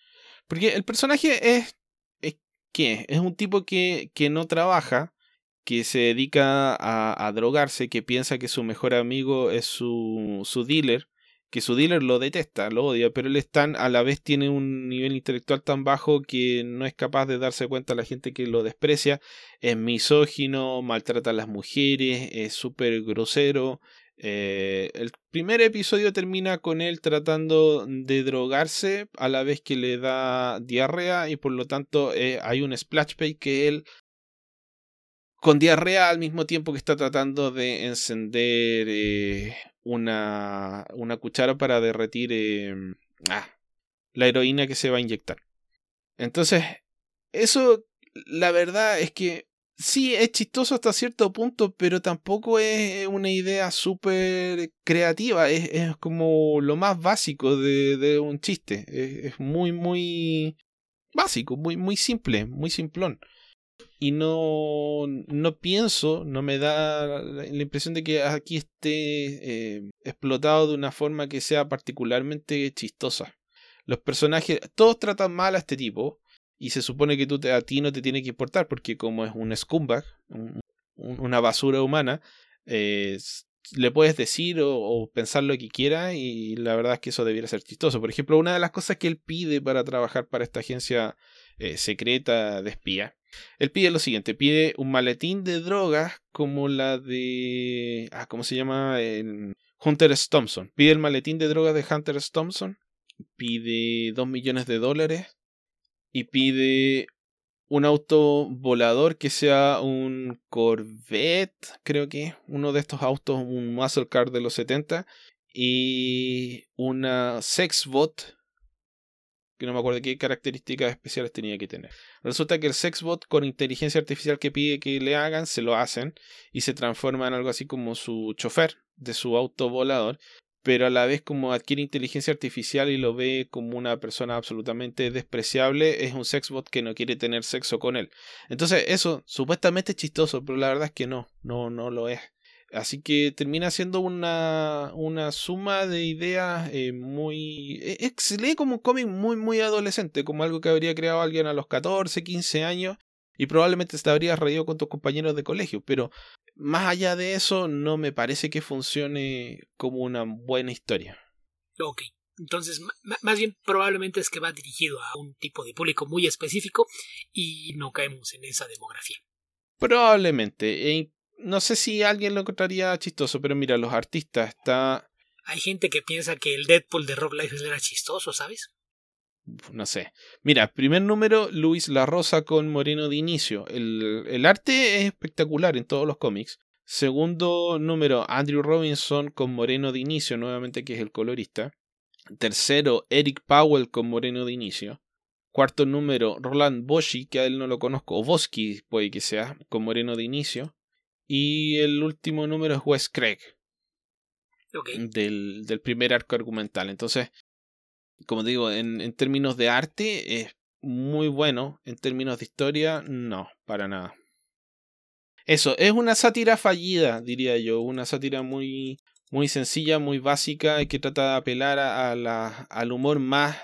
Porque el personaje es ¿qué? Es un tipo que no trabaja, que se dedica a drogarse, que piensa que su mejor amigo es su dealer, que su dealer lo detesta, lo odia, pero él a la vez tiene un nivel intelectual tan bajo que no es capaz de darse cuenta a la gente que lo desprecia, es misógino, maltrata a las mujeres, es súper grosero. El primer episodio termina con él tratando de drogarse a la vez que le da diarrea y por lo tanto hay un splash page que él con diarrea al mismo tiempo que está tratando de encender una cuchara para derretir la heroína que se va a inyectar. Entonces, eso, la verdad es que sí, es chistoso hasta cierto punto, pero tampoco es una idea súper creativa. Es como lo más básico de un chiste. Es muy, muy básico, muy, muy simple, muy simplón. Y no pienso, no me da la impresión de que aquí esté explotado de una forma que sea particularmente chistosa. Los personajes, todos tratan mal a este tipo y se supone que a ti no te tiene que importar porque como es un scumbag, una basura humana, eh, le puedes decir o pensar lo que quiera y la verdad es que eso debiera ser chistoso. Por ejemplo, una de las cosas que él pide para trabajar para esta agencia secreta de espía, él pide lo siguiente, pide un maletín de drogas como la de... ¿cómo se llama? Hunter S. Thompson. Pide el maletín de drogas de Hunter S. Thompson, pide $2 millones y pide un auto volador que sea un Corvette, creo que uno de estos autos, un muscle car de los 70 y una Sexbot que no me acuerdo qué características especiales tenía que tener. Resulta que el Sexbot con inteligencia artificial que pide que le hagan, se lo hacen y se transforma en algo así como su chofer de su auto volador, pero a la vez como adquiere inteligencia artificial y lo ve como una persona absolutamente despreciable, es un Sexbot que no quiere tener sexo con él. Entonces eso supuestamente es chistoso, pero la verdad es que no lo es. Así que termina siendo una suma de ideas muy... se lee como un cómic muy, muy adolescente, como algo que habría creado alguien a los 14, 15 años y probablemente te habrías reído con tus compañeros de colegio, pero más allá de eso no me parece que funcione como una buena historia. Ok, entonces más bien probablemente es que va dirigido a un tipo de público muy específico y no caemos en esa demografía. Probablemente. No sé si alguien lo encontraría chistoso, pero mira, los artistas está... Hay gente que piensa que el Deadpool de Rob Liefeld era chistoso, ¿sabes? No sé. Mira, primer número, Luis La Rosa con Moreno de inicio. El arte es espectacular en todos los cómics. Segundo número, Andrew Robinson con Moreno de inicio, nuevamente que es el colorista. Tercero, Eric Powell con Moreno de inicio. Cuarto número, Roland Boschi, que a él no lo conozco, o Boschi puede que sea, con Moreno de inicio. Y el último número es Wes Craig, Okay. del primer arco argumental. Entonces, como digo, en términos de arte es muy bueno, en términos de historia, no, para nada. Eso, es una sátira fallida, diría yo, una sátira muy, muy sencilla, muy básica, que trata de apelar al humor más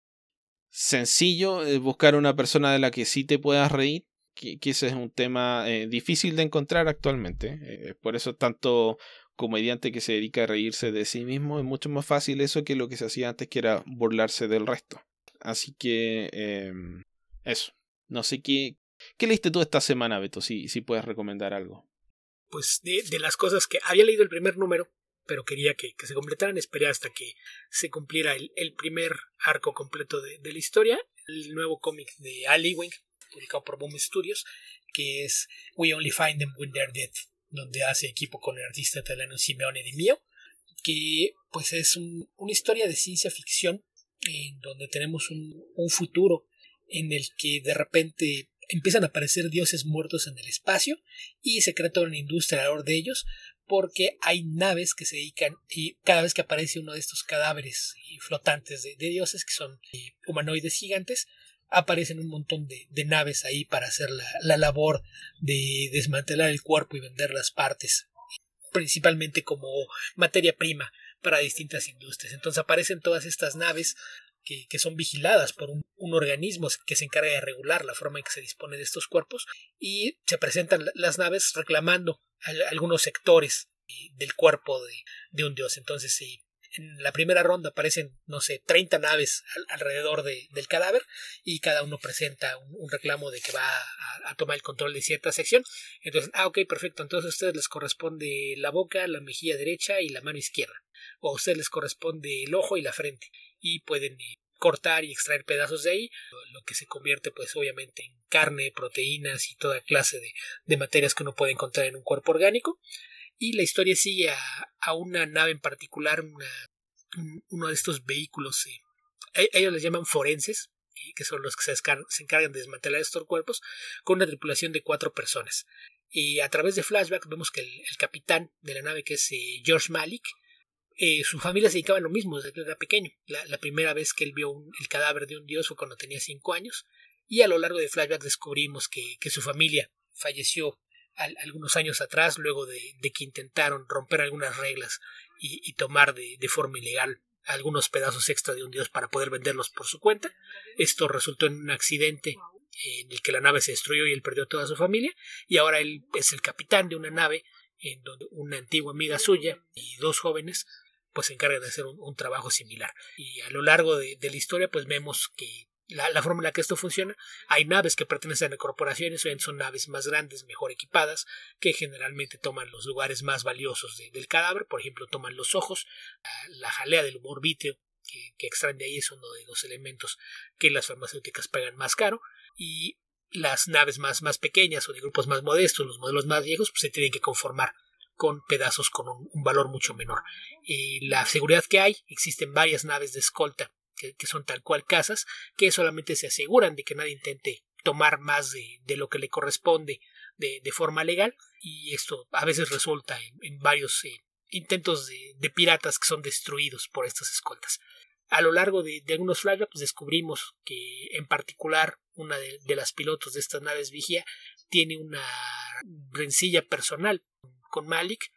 sencillo, buscar una persona de la que sí te puedas reír, que ese es un tema difícil de encontrar actualmente. Por eso tanto comediante que se dedica a reírse de sí mismo es mucho más fácil eso que lo que se hacía antes, que era burlarse del resto. Así que eso. No sé qué leíste tú esta semana, Beto, si puedes recomendar algo. Pues de las cosas que había leído el primer número, pero quería que se completaran, esperé hasta que se cumpliera el primer arco completo de la historia, el nuevo cómic de Al Ewing, publicado por Boom Studios, que es We Only Find Them When They're Dead, donde hace equipo con el artista italiano Simeone Di Mio, que pues es una historia de ciencia ficción en donde tenemos un futuro en el que de repente empiezan a aparecer dioses muertos en el espacio y se crea toda una industria alrededor de ellos porque hay naves que se dedican y cada vez que aparece uno de estos cadáveres flotantes de dioses que son humanoides gigantes, aparecen un montón de naves ahí para hacer la labor de desmantelar el cuerpo y vender las partes, principalmente como materia prima para distintas industrias. Entonces aparecen todas estas naves que son vigiladas por un organismo que se encarga de regular la forma en que se dispone de estos cuerpos, y se presentan las naves reclamando algunos sectores del cuerpo de un dios. Entonces, en la primera ronda aparecen, no sé, 30 naves alrededor del cadáver, y cada uno presenta un reclamo de que va a tomar el control de cierta sección. Entonces, ok, perfecto, entonces a ustedes les corresponde la boca, la mejilla derecha y la mano izquierda, o a ustedes les corresponde el ojo y la frente, y pueden cortar y extraer pedazos de ahí, lo que se convierte pues obviamente en carne, proteínas y toda clase de materias que uno puede encontrar en un cuerpo orgánico. Y la historia sigue a una nave en particular, uno de estos vehículos, ellos les llaman forenses, que son los que se encargan de desmantelar estos cuerpos, con una tripulación de 4 personas. Y a través de flashback vemos que el capitán de la nave, que es George Malik, su familia se dedicaba a lo mismo desde que era pequeño. La primera vez que él vio el cadáver de un dios fue cuando tenía 5 años, y a lo largo de flashback descubrimos que su familia falleció algunos años atrás, luego de que intentaron romper algunas reglas y tomar de forma ilegal algunos pedazos extra de un dios para poder venderlos por su cuenta. Esto resultó en un accidente en el que la nave se destruyó y él perdió toda su familia, y ahora él es el capitán de una nave en donde una antigua amiga suya y 2 jóvenes pues se encargan de hacer un trabajo similar. Y a lo largo de la historia pues vemos que la forma en la que esto funciona, hay naves que pertenecen a corporaciones, son naves más grandes, mejor equipadas, que generalmente toman los lugares más valiosos del cadáver. Por ejemplo, toman los ojos, la jalea del humor vítreo que extraen de ahí es uno de los elementos que las farmacéuticas pagan más caro, y las naves más pequeñas o de grupos más modestos, los modelos más viejos, pues se tienen que conformar con pedazos con un valor mucho menor. La seguridad que hay, existen varias naves de escolta que son tal cual casas, que solamente se aseguran de que nadie intente tomar más de lo que le corresponde de forma legal, y esto a veces resulta en varios intentos de piratas que son destruidos por estas escoltas. A lo largo de algunos flashbacks descubrimos que en particular una de las pilotos de estas naves vigía tiene una rencilla personal con Malik,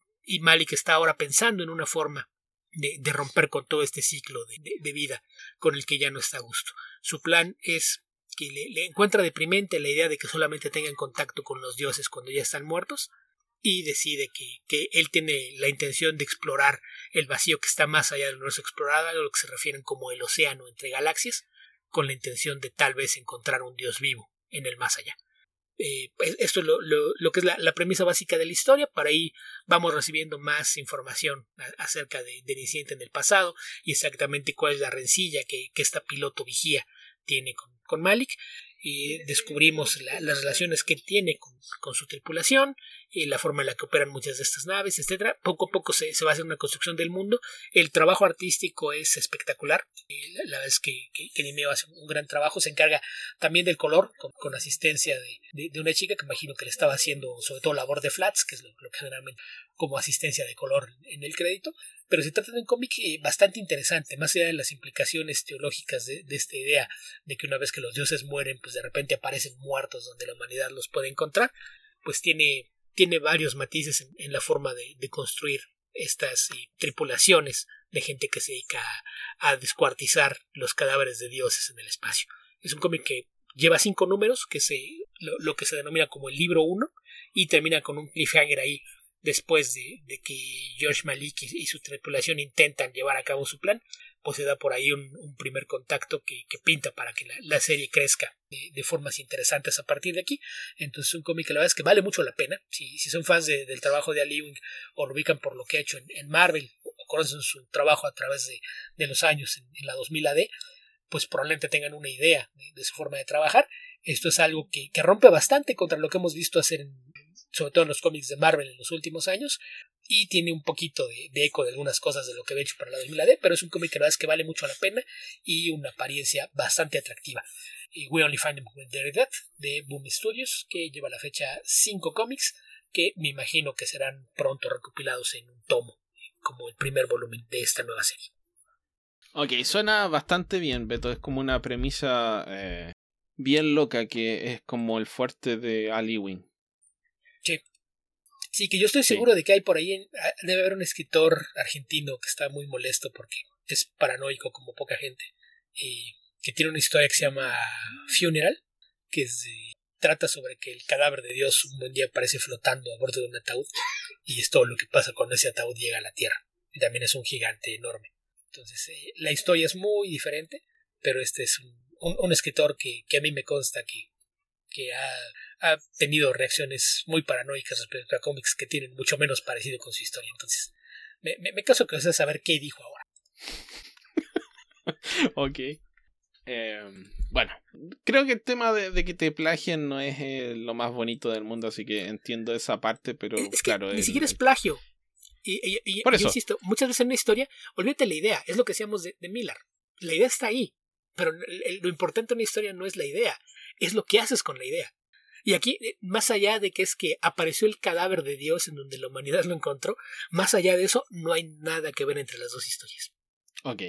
y Malik está ahora pensando en una forma de romper con todo este ciclo de vida con el que ya no está a gusto. Su plan es que le encuentra deprimente la idea de que solamente tengan contacto con los dioses cuando ya están muertos, y decide que él tiene la intención de explorar el vacío que está más allá del universo explorado, a lo que se refieren como el océano entre galaxias, con la intención de tal vez encontrar un dios vivo en el más allá. Esto es lo que es la premisa básica de la historia. Para ahí vamos recibiendo más información acerca del incidente en el pasado y exactamente cuál es la rencilla que esta piloto vigía tiene con Malik. Descubrimos las relaciones que tiene con su tripulación, la forma en la que operan muchas de estas naves, etc. Poco a poco se va a hacer una construcción del mundo. El trabajo artístico es espectacular. La verdad es que Nimeo hace un gran trabajo. Se encarga también del color con asistencia de una chica que imagino que le estaba haciendo sobre todo labor de flats, que es lo que generalmente como asistencia de color en el crédito. Pero se trata de un cómic bastante interesante, más allá de las implicaciones teológicas de esta idea de que una vez que los dioses mueren, pues de repente aparecen muertos donde la humanidad los puede encontrar. Pues tiene varios matices en la forma de construir estas tripulaciones de gente que se dedica a descuartizar los cadáveres de dioses en el espacio. Es un cómic que lleva 5 números, que lo que se denomina como el libro 1, y termina con un cliffhanger ahí después de que George Malik y su tripulación intentan llevar a cabo su plan. Pues se da por ahí un primer contacto que pinta para que la serie crezca de formas interesantes a partir de aquí. Entonces un cómic que la verdad es que vale mucho la pena. Si son fans del trabajo de Al Ewing, o lo ubican por lo que ha hecho en Marvel, o conocen su trabajo a través de los años en la 2000 AD, pues probablemente tengan una idea de su forma de trabajar. Esto es algo que rompe bastante contra lo que hemos visto hacer sobre todo en los cómics de Marvel en los últimos años, y tiene un poquito de eco de algunas cosas de lo que había hecho para la 2000 AD, pero es un cómic que la verdad es que vale mucho la pena y una apariencia bastante atractiva. We Only Find Them When They're Dead, de Boom Studios, que lleva a la fecha 5 cómics que me imagino que serán pronto recopilados en un tomo como el primer volumen de esta nueva serie. Ok, suena bastante bien, Beto. Es como una premisa bien loca, que es como el fuerte de Al Ewing. Sí, que yo estoy seguro de que hay por ahí, debe haber un escritor argentino que está muy molesto porque es paranoico como poca gente, que tiene una historia que se llama Funeral, que trata sobre que el cadáver de Dios un buen día aparece flotando a bordo de un ataúd, y es todo lo que pasa cuando ese ataúd llega a la Tierra. Y también es un gigante enorme. Entonces, la historia es muy diferente, pero este es un escritor que a mí me consta que ha tenido reacciones muy paranoicas respecto a cómics que tienen mucho menos parecido con su historia. Entonces, me caso que vas saber qué dijo ahora. Ok. Bueno, creo que el tema de que te plagien no es lo más bonito del mundo, así que entiendo esa parte, pero es claro. Que ni siquiera es plagio. Y por eso. Yo insisto, muchas veces en una historia, olvídate la idea, es lo que decíamos de Miller. La idea está ahí, pero lo importante en una historia no es la idea, es lo que haces con la idea. Y aquí, más allá de que es que apareció el cadáver de Dios en donde la humanidad lo encontró, más allá de eso, no hay nada que ver entre las dos historias. Ok.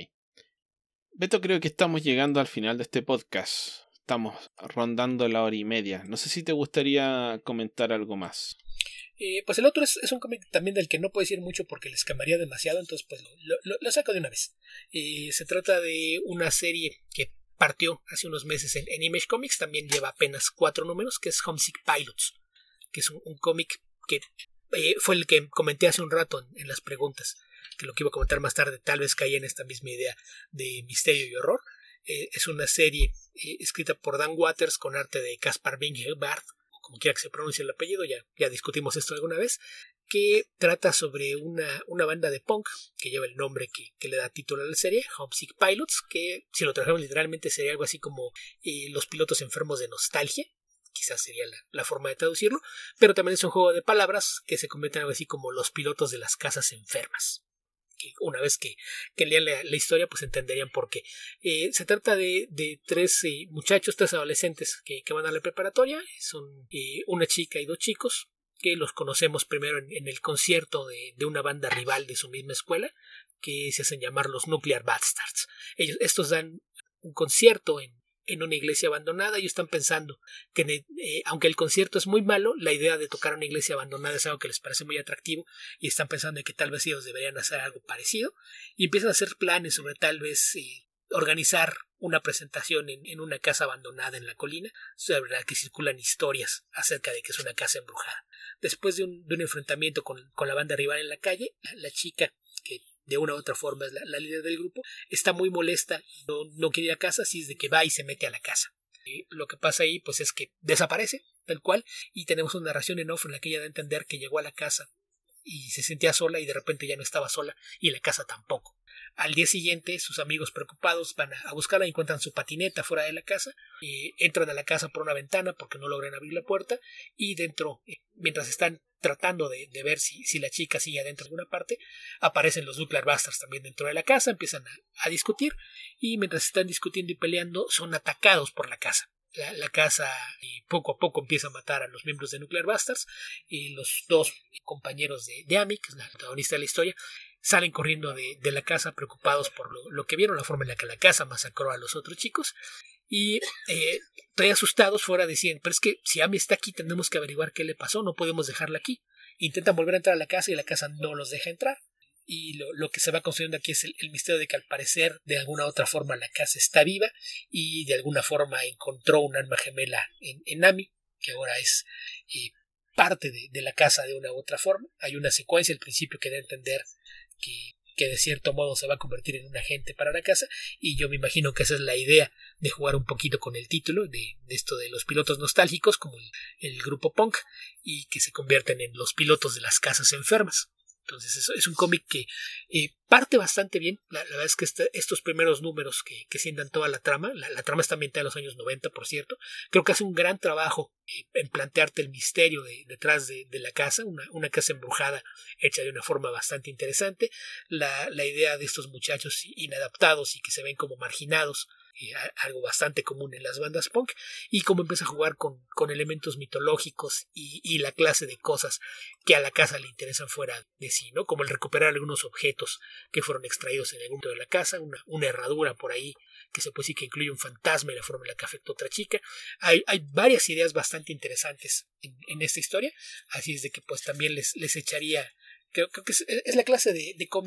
Beto, creo que estamos llegando al final de este podcast. Estamos rondando la 1:30. No sé si te gustaría comentar algo más. Pues el otro es un cómic también del que no puedo decir mucho porque les cambiaría demasiado, entonces pues lo saco de una vez. Se trata de una serie que partió hace unos meses en Image Comics, también lleva apenas 4 números, que es Homesick Pilots, que es un cómic que fue el que comenté hace un rato en las preguntas, que lo que iba a comentar más tarde tal vez caía en esta misma idea de misterio y horror. Es una serie escrita por Dan Waters con arte de Caspar Vingelbart, como quiera que se pronuncie el apellido, ya discutimos esto alguna vez, que trata sobre una banda de punk que lleva el nombre que le da título a la serie, Homesick Pilots, que si lo trajéramos literalmente sería algo así como los pilotos enfermos de nostalgia, quizás sería la forma de traducirlo, pero también es un juego de palabras que se convierte en algo así como los pilotos de las casas enfermas. Que una vez que lean la historia pues entenderían por qué. Se trata de 3 muchachos, 3 adolescentes que van a la preparatoria. Son una chica y 2 chicos que los conocemos primero en el concierto de una banda rival de su misma escuela, que se hacen llamar los Nuclear Bastards. Estos dan un concierto en una iglesia abandonada y están pensando que aunque el concierto es muy malo, la idea de tocar una iglesia abandonada es algo que les parece muy atractivo y están pensando en que tal vez ellos deberían hacer algo parecido y empiezan a hacer planes sobre tal vez organizar una presentación en una casa abandonada en la colina, sobre la que circulan historias acerca de que es una casa embrujada. Después de un enfrentamiento con la banda rival en la calle, la chica, que de una u otra forma es la líder del grupo, está muy molesta, no quiere ir a casa, así es de que va y se mete a la casa. Y lo que pasa ahí pues es que desaparece, tal cual, y tenemos una narración en off en la que ella da a entender que llegó a la casa y se sentía sola y de repente ya no estaba sola y la casa tampoco. Al día siguiente sus amigos preocupados van a buscarla, encuentran su patineta fuera de la casa, entran a la casa por una ventana porque no logran abrir la puerta y dentro, mientras están tratando de ver si la chica sigue adentro de alguna parte, aparecen los Nuclear Bastards también dentro de la casa, empiezan a discutir y mientras están discutiendo y peleando son atacados por la casa. La casa poco a poco empieza a matar a los miembros de Nuclear Bastards y los 2 compañeros de Amy, que es la protagonista de la historia, salen corriendo de la casa preocupados por lo que vieron, la forma en la que la casa masacró a los otros chicos y todavía asustados fuera decían, pero es que si Amy está aquí tenemos que averiguar qué le pasó, no podemos dejarla aquí. Intentan volver a entrar a la casa y la casa no los deja entrar. Y lo que se va construyendo aquí es el misterio de que al parecer de alguna otra forma la casa está viva y de alguna forma encontró un alma gemela en Amy, que ahora es parte de la casa de una u otra forma. Hay una secuencia al principio que da a entender que de cierto modo se va a convertir en un agente para la casa y yo me imagino que esa es la idea de jugar un poquito con el título de esto de los pilotos nostálgicos como el grupo punk y que se convierten en los pilotos de las casas enfermas. Entonces eso es un cómic que parte bastante bien. La verdad es que estos primeros números que sientan toda la trama, la trama está ambientada en los años 90, por cierto, creo que hace un gran trabajo en plantearte el misterio detrás de la casa, una casa embrujada hecha de una forma bastante interesante, la idea de estos muchachos inadaptados y que se ven como marginados, algo bastante común en las bandas punk, y cómo empieza a jugar con elementos mitológicos y la clase de cosas que a la casa le interesan fuera de sí, ¿no? Como el recuperar algunos objetos que fueron extraídos en algún punto de la casa, una herradura por ahí que se puede decir que incluye un fantasma y la forma en la que afectó a otra chica. Hay varias ideas bastante interesantes en esta historia, así es de que pues también les echaría, creo que es la clase de cómic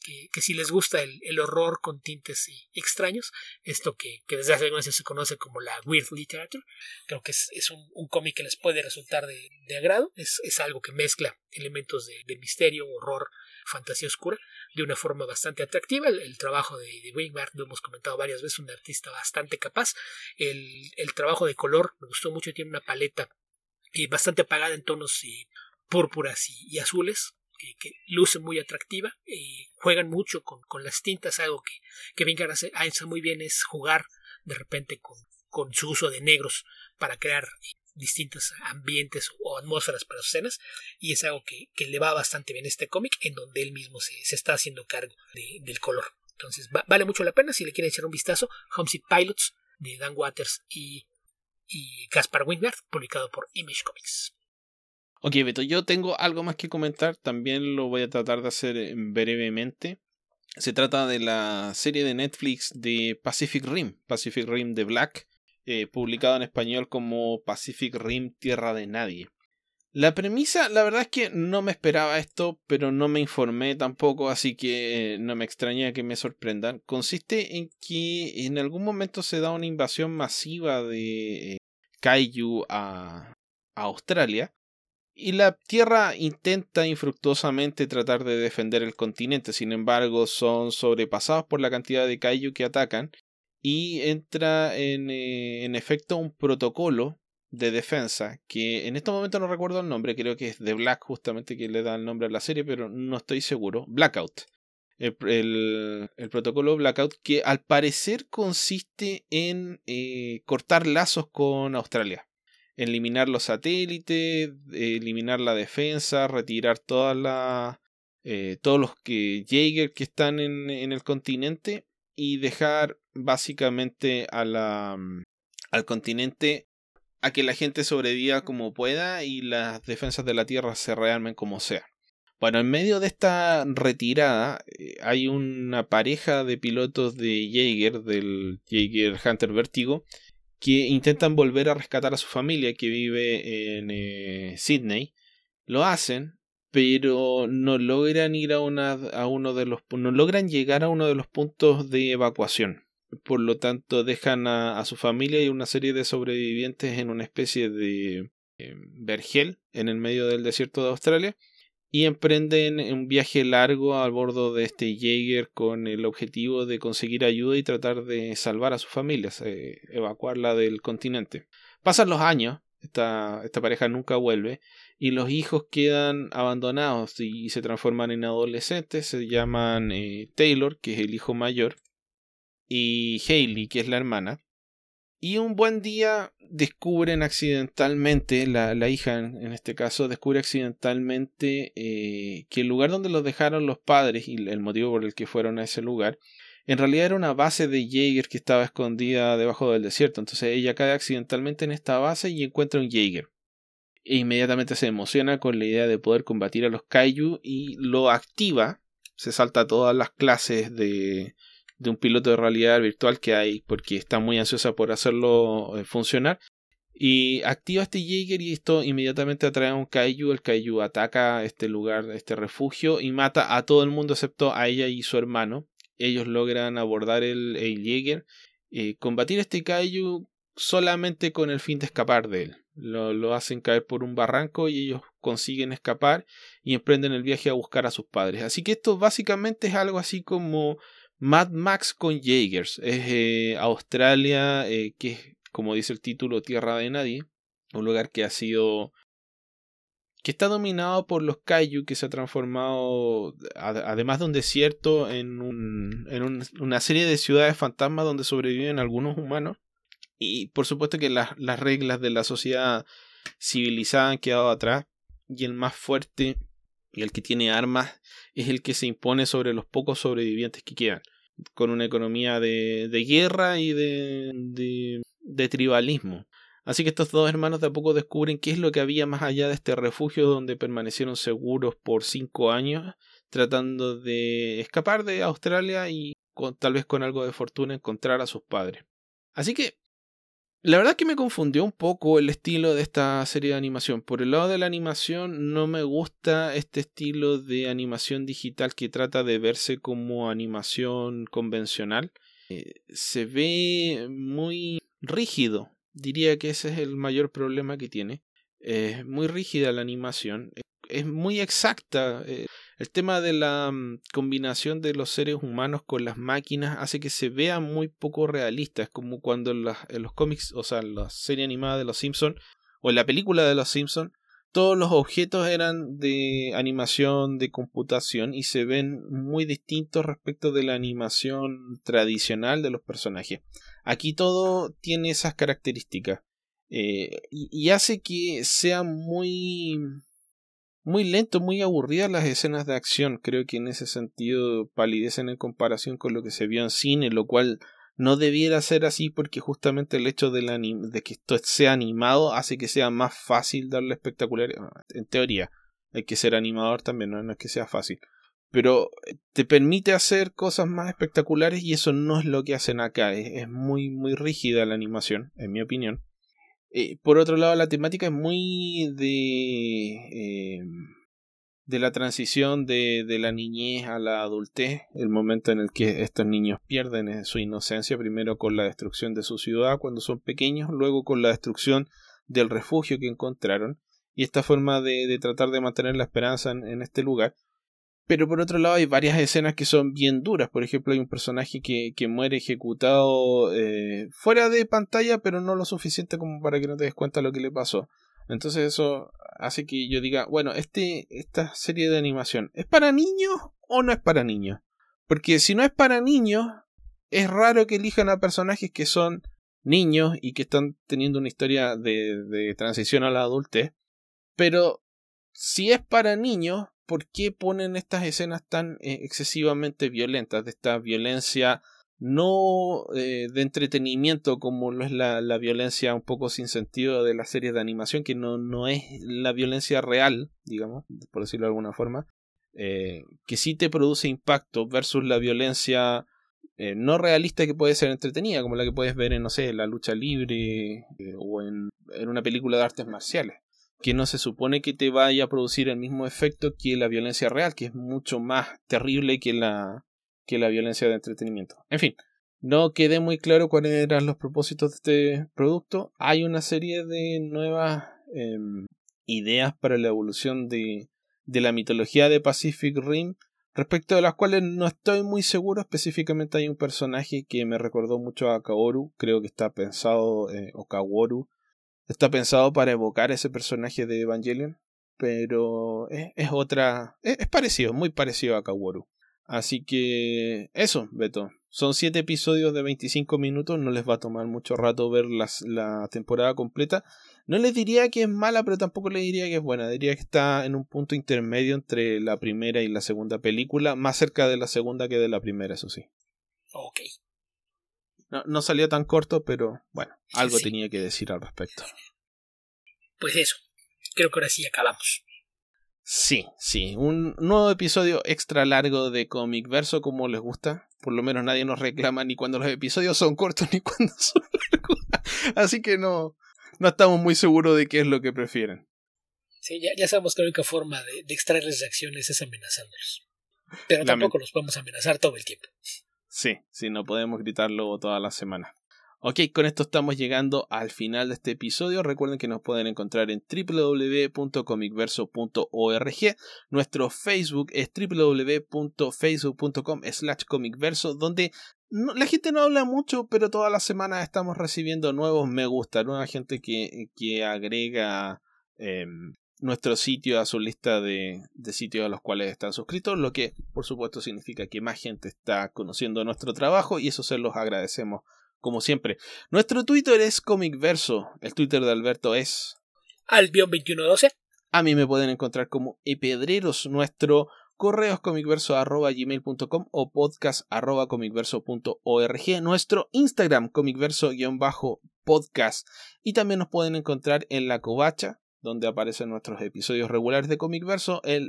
que si les gusta el horror con tintes extraños, esto que desde hace algunos años se conoce como la Weird Literature, creo que es un cómic que les puede resultar de agrado. Es algo que mezcla elementos de misterio, horror, fantasía oscura de una forma bastante atractiva. El trabajo de Wingard, lo hemos comentado varias veces, un artista bastante capaz. El trabajo de color me gustó mucho, tiene una paleta bastante apagada en tonos púrpuras y azules, que luce muy atractiva. Juegan mucho con las tintas, algo que Wingard hace muy bien es jugar de repente con su uso de negros para crear distintos ambientes o atmósferas para sus escenas, y es algo que le va bastante bien a este cómic, en donde él mismo se está haciendo cargo del color. Entonces vale mucho la pena si le quieren echar un vistazo. Homesick Pilots de Dan Watters y Caspar Wingard, publicado por Image Comics. Ok, Beto, yo tengo algo más que comentar, también lo voy a tratar de hacer brevemente. Se trata de la serie de Netflix de Pacific Rim de Black, publicado en español como Pacific Rim Tierra de Nadie. La premisa, la verdad es que no me esperaba esto, pero no me informé tampoco, así que no me extraña que me sorprendan. Consiste en que en algún momento se da una invasión masiva de kaiju a Australia, y la Tierra intenta infructuosamente tratar de defender el continente. Sin embargo, son sobrepasados por la cantidad de kaiju que atacan, y entra en efecto un protocolo de defensa que en este momento no recuerdo el nombre, creo que es The Black justamente que le da el nombre a la serie, pero no estoy seguro. Blackout. El protocolo Blackout, que al parecer consiste en cortar lazos con Australia, eliminar los satélites, eliminar la defensa, retirar todos los Jaeger que están en el continente, y dejar básicamente al continente a que la gente sobreviva como pueda y las defensas de la tierra se rearmen como sea. Bueno, en medio de esta retirada hay una pareja de pilotos de Jaeger, del Jaeger Hunter Vertigo, que intentan volver a rescatar a su familia que vive en Sydney. Lo hacen, pero no logran ir no logran llegar a uno de los puntos de evacuación. Por lo tanto, dejan a su familia y una serie de sobrevivientes en una especie de vergel en el medio del desierto de Australia, y emprenden un viaje largo a bordo de este Jaeger con el objetivo de conseguir ayuda y tratar de salvar a sus familias, evacuarla del continente. Pasan los años, esta pareja nunca vuelve, y los hijos quedan abandonados y se transforman en adolescentes. Se llaman Taylor, que es el hijo mayor, y Hayley, que es la hermana. Y un buen día descubren accidentalmente, la hija en este caso, descubre accidentalmente que el lugar donde los dejaron los padres y el motivo por el que fueron a ese lugar, en realidad era una base de Jaeger que estaba escondida debajo del desierto. Entonces ella cae accidentalmente en esta base y encuentra un Jaeger. E inmediatamente se emociona con la idea de poder combatir a los kaiju y lo activa. Se salta todas las clases de un piloto de realidad virtual que hay, porque está muy ansiosa por hacerlo funcionar, y activa este Jaeger, y esto inmediatamente atrae a un kaiju. El kaiju ataca este lugar, este refugio, y mata a todo el mundo excepto a ella y su hermano. Ellos logran abordar el Jaeger, combatir este kaiju solamente con el fin de escapar de él. Lo hacen caer por un barranco y ellos consiguen escapar y emprenden el viaje a buscar a sus padres. Así que esto básicamente es algo así como Mad Max con Jaegers. Es Australia, que es, como dice el título, Tierra de Nadie, un lugar que está dominado por los kaiju, que se ha transformado, además de un desierto, en una serie de ciudades fantasmas donde sobreviven algunos humanos. Y por supuesto que las reglas de la sociedad civilizada han quedado atrás, y el más fuerte y el que tiene armas es el que se impone sobre los pocos sobrevivientes que quedan, con una economía de guerra y de tribalismo. Así que estos dos hermanos de a poco descubren qué es lo que había más allá de este refugio donde permanecieron seguros por 5 años, tratando de escapar de Australia y tal vez con algo de fortuna encontrar a sus padres. Así que La verdad que me confundió un poco el estilo de esta serie de animación. Por el lado de la animación, no me gusta este estilo de animación digital que trata de verse como animación convencional. Se ve muy rígido. Diría que ese es el mayor problema que tiene. Es muy rígida la animación. Es muy exacta. El tema de la combinación de los seres humanos con las máquinas hace que se vea muy poco realista. Es como cuando en los cómics, o sea, en la serie animada de los Simpsons o en la película de los Simpsons, todos los objetos eran de animación de computación y se ven muy distintos respecto de la animación tradicional de los personajes. Aquí todo tiene esas características y hace que sea muy lento, muy aburridas las escenas de acción. Creo que en ese sentido palidecen en comparación con lo que se vio en cine, lo cual no debiera ser así porque justamente el hecho de que esto sea animado hace que sea más fácil darle espectacularidad. En teoría, hay que ser animador también, no es que sea fácil. Pero te permite hacer cosas más espectaculares y eso no es lo que hacen acá. Es muy, muy rígida la animación, en mi opinión. Por otro lado, la temática es muy de la transición de la niñez a la adultez, el momento en el que estos niños pierden su inocencia, primero con la destrucción de su ciudad cuando son pequeños, luego con la destrucción del refugio que encontraron, y esta forma de tratar de mantener la esperanza en este lugar. Pero por otro lado hay varias escenas que son bien duras. Por ejemplo, hay un personaje que muere ejecutado fuera de pantalla, pero no lo suficiente como para que no te des cuenta lo que le pasó. Entonces eso hace que yo diga, bueno, esta serie de animación, ¿es para niños o no es para niños? Porque si no es para niños, es raro que elijan a personajes que son niños y que están teniendo una historia de transición a la adultez. Pero si es para niños, ¿por qué ponen estas escenas tan excesivamente violentas? De esta violencia no de entretenimiento como lo es la violencia un poco sin sentido de las series de animación, que no es la violencia real, digamos, por decirlo de alguna forma, que sí te produce impacto versus la violencia no realista que puede ser entretenida, como la que puedes ver en, no sé, la lucha libre o en una película de artes marciales, que no se supone que te vaya a producir el mismo efecto que la violencia real, que es mucho más terrible que la violencia de entretenimiento. En fin, no quedé muy claro cuáles eran los propósitos de este producto. Hay una serie de nuevas ideas para la evolución de la mitología de Pacific Rim, respecto de las cuales no estoy muy seguro. Específicamente hay un personaje que me recordó mucho a Kaworu, creo que está pensado, o Kaworu, está pensado para evocar ese personaje de Evangelion, pero es otra, es parecido, muy parecido a Kaworu. Así que eso, Beto. Son 7 episodios de 25 minutos, no les va a tomar mucho rato ver la temporada completa. No les diría que es mala, pero tampoco les diría que es buena. Diría que está en un punto intermedio entre la primera y la segunda película, más cerca de la segunda que de la primera, eso sí. Ok. No salió tan corto, pero bueno, algo Sí. tenía que decir al respecto. Pues eso, creo que ahora sí acabamos. Sí, un nuevo episodio extra largo de Comic Verso, como les gusta. Por lo menos nadie nos reclama ni cuando los episodios son cortos ni cuando son largos. Así que no estamos muy seguros de qué es lo que prefieren. Sí, ya sabemos que la única forma de extraerles reacciones es amenazándolos. Pero tampoco los podemos amenazar todo el tiempo. Sí, no podemos gritarlo toda la semana. Ok, con esto estamos llegando al final de este episodio. Recuerden que nos pueden encontrar en www.comicverso.org. Nuestro Facebook es www.facebook.com/comicverso, donde la gente no habla mucho, pero todas las semanas estamos recibiendo nuevos me gusta, nueva gente que agrega nuestro sitio a su lista de sitios a los cuales están suscritos, lo que por supuesto significa que más gente está conociendo nuestro trabajo y eso se los agradecemos. Como siempre, nuestro Twitter es Comicverso. El Twitter de Alberto es Albion2112. A mí me pueden encontrar como epedreros. Nuestro correo es comicverso@gmail.com o podcast@comicverso.org. Nuestro Instagram, comicverso_podcast. Y también nos pueden encontrar en La Covacha, donde aparecen nuestros episodios regulares de Comicverso, en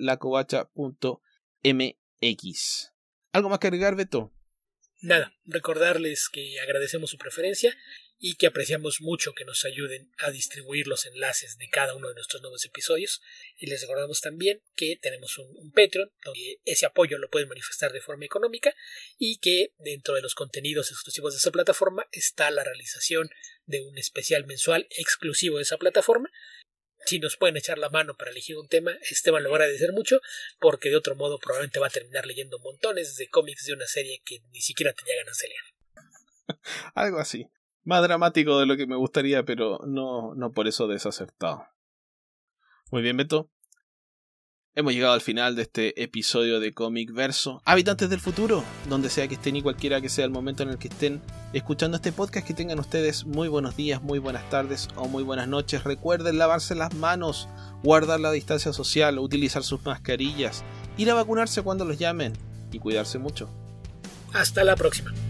lacovacha.mx. ¿Algo más que agregar, Beto? Nada, recordarles que agradecemos su preferencia y que apreciamos mucho que nos ayuden a distribuir los enlaces de cada uno de nuestros nuevos episodios. Y les recordamos también que tenemos un Patreon, donde ese apoyo lo pueden manifestar de forma económica, y que dentro de los contenidos exclusivos de esa plataforma está la realización de un especial mensual exclusivo de esa plataforma. Si nos pueden echar la mano para elegir un tema, Esteban lo va a agradecer mucho, porque de otro modo probablemente va a terminar leyendo montones de cómics de una serie que ni siquiera tenía ganas de leer. Algo así. Más dramático de lo que me gustaría, pero no por eso desacertado. Muy bien, Beto. Hemos llegado al final de este episodio de Comic Verso. Habitantes del futuro, donde sea que estén y cualquiera que sea el momento en el que estén escuchando este podcast, que tengan ustedes muy buenos días, muy buenas tardes o muy buenas noches. Recuerden lavarse las manos, guardar la distancia social, utilizar sus mascarillas, ir a vacunarse cuando los llamen y cuidarse mucho. Hasta la próxima.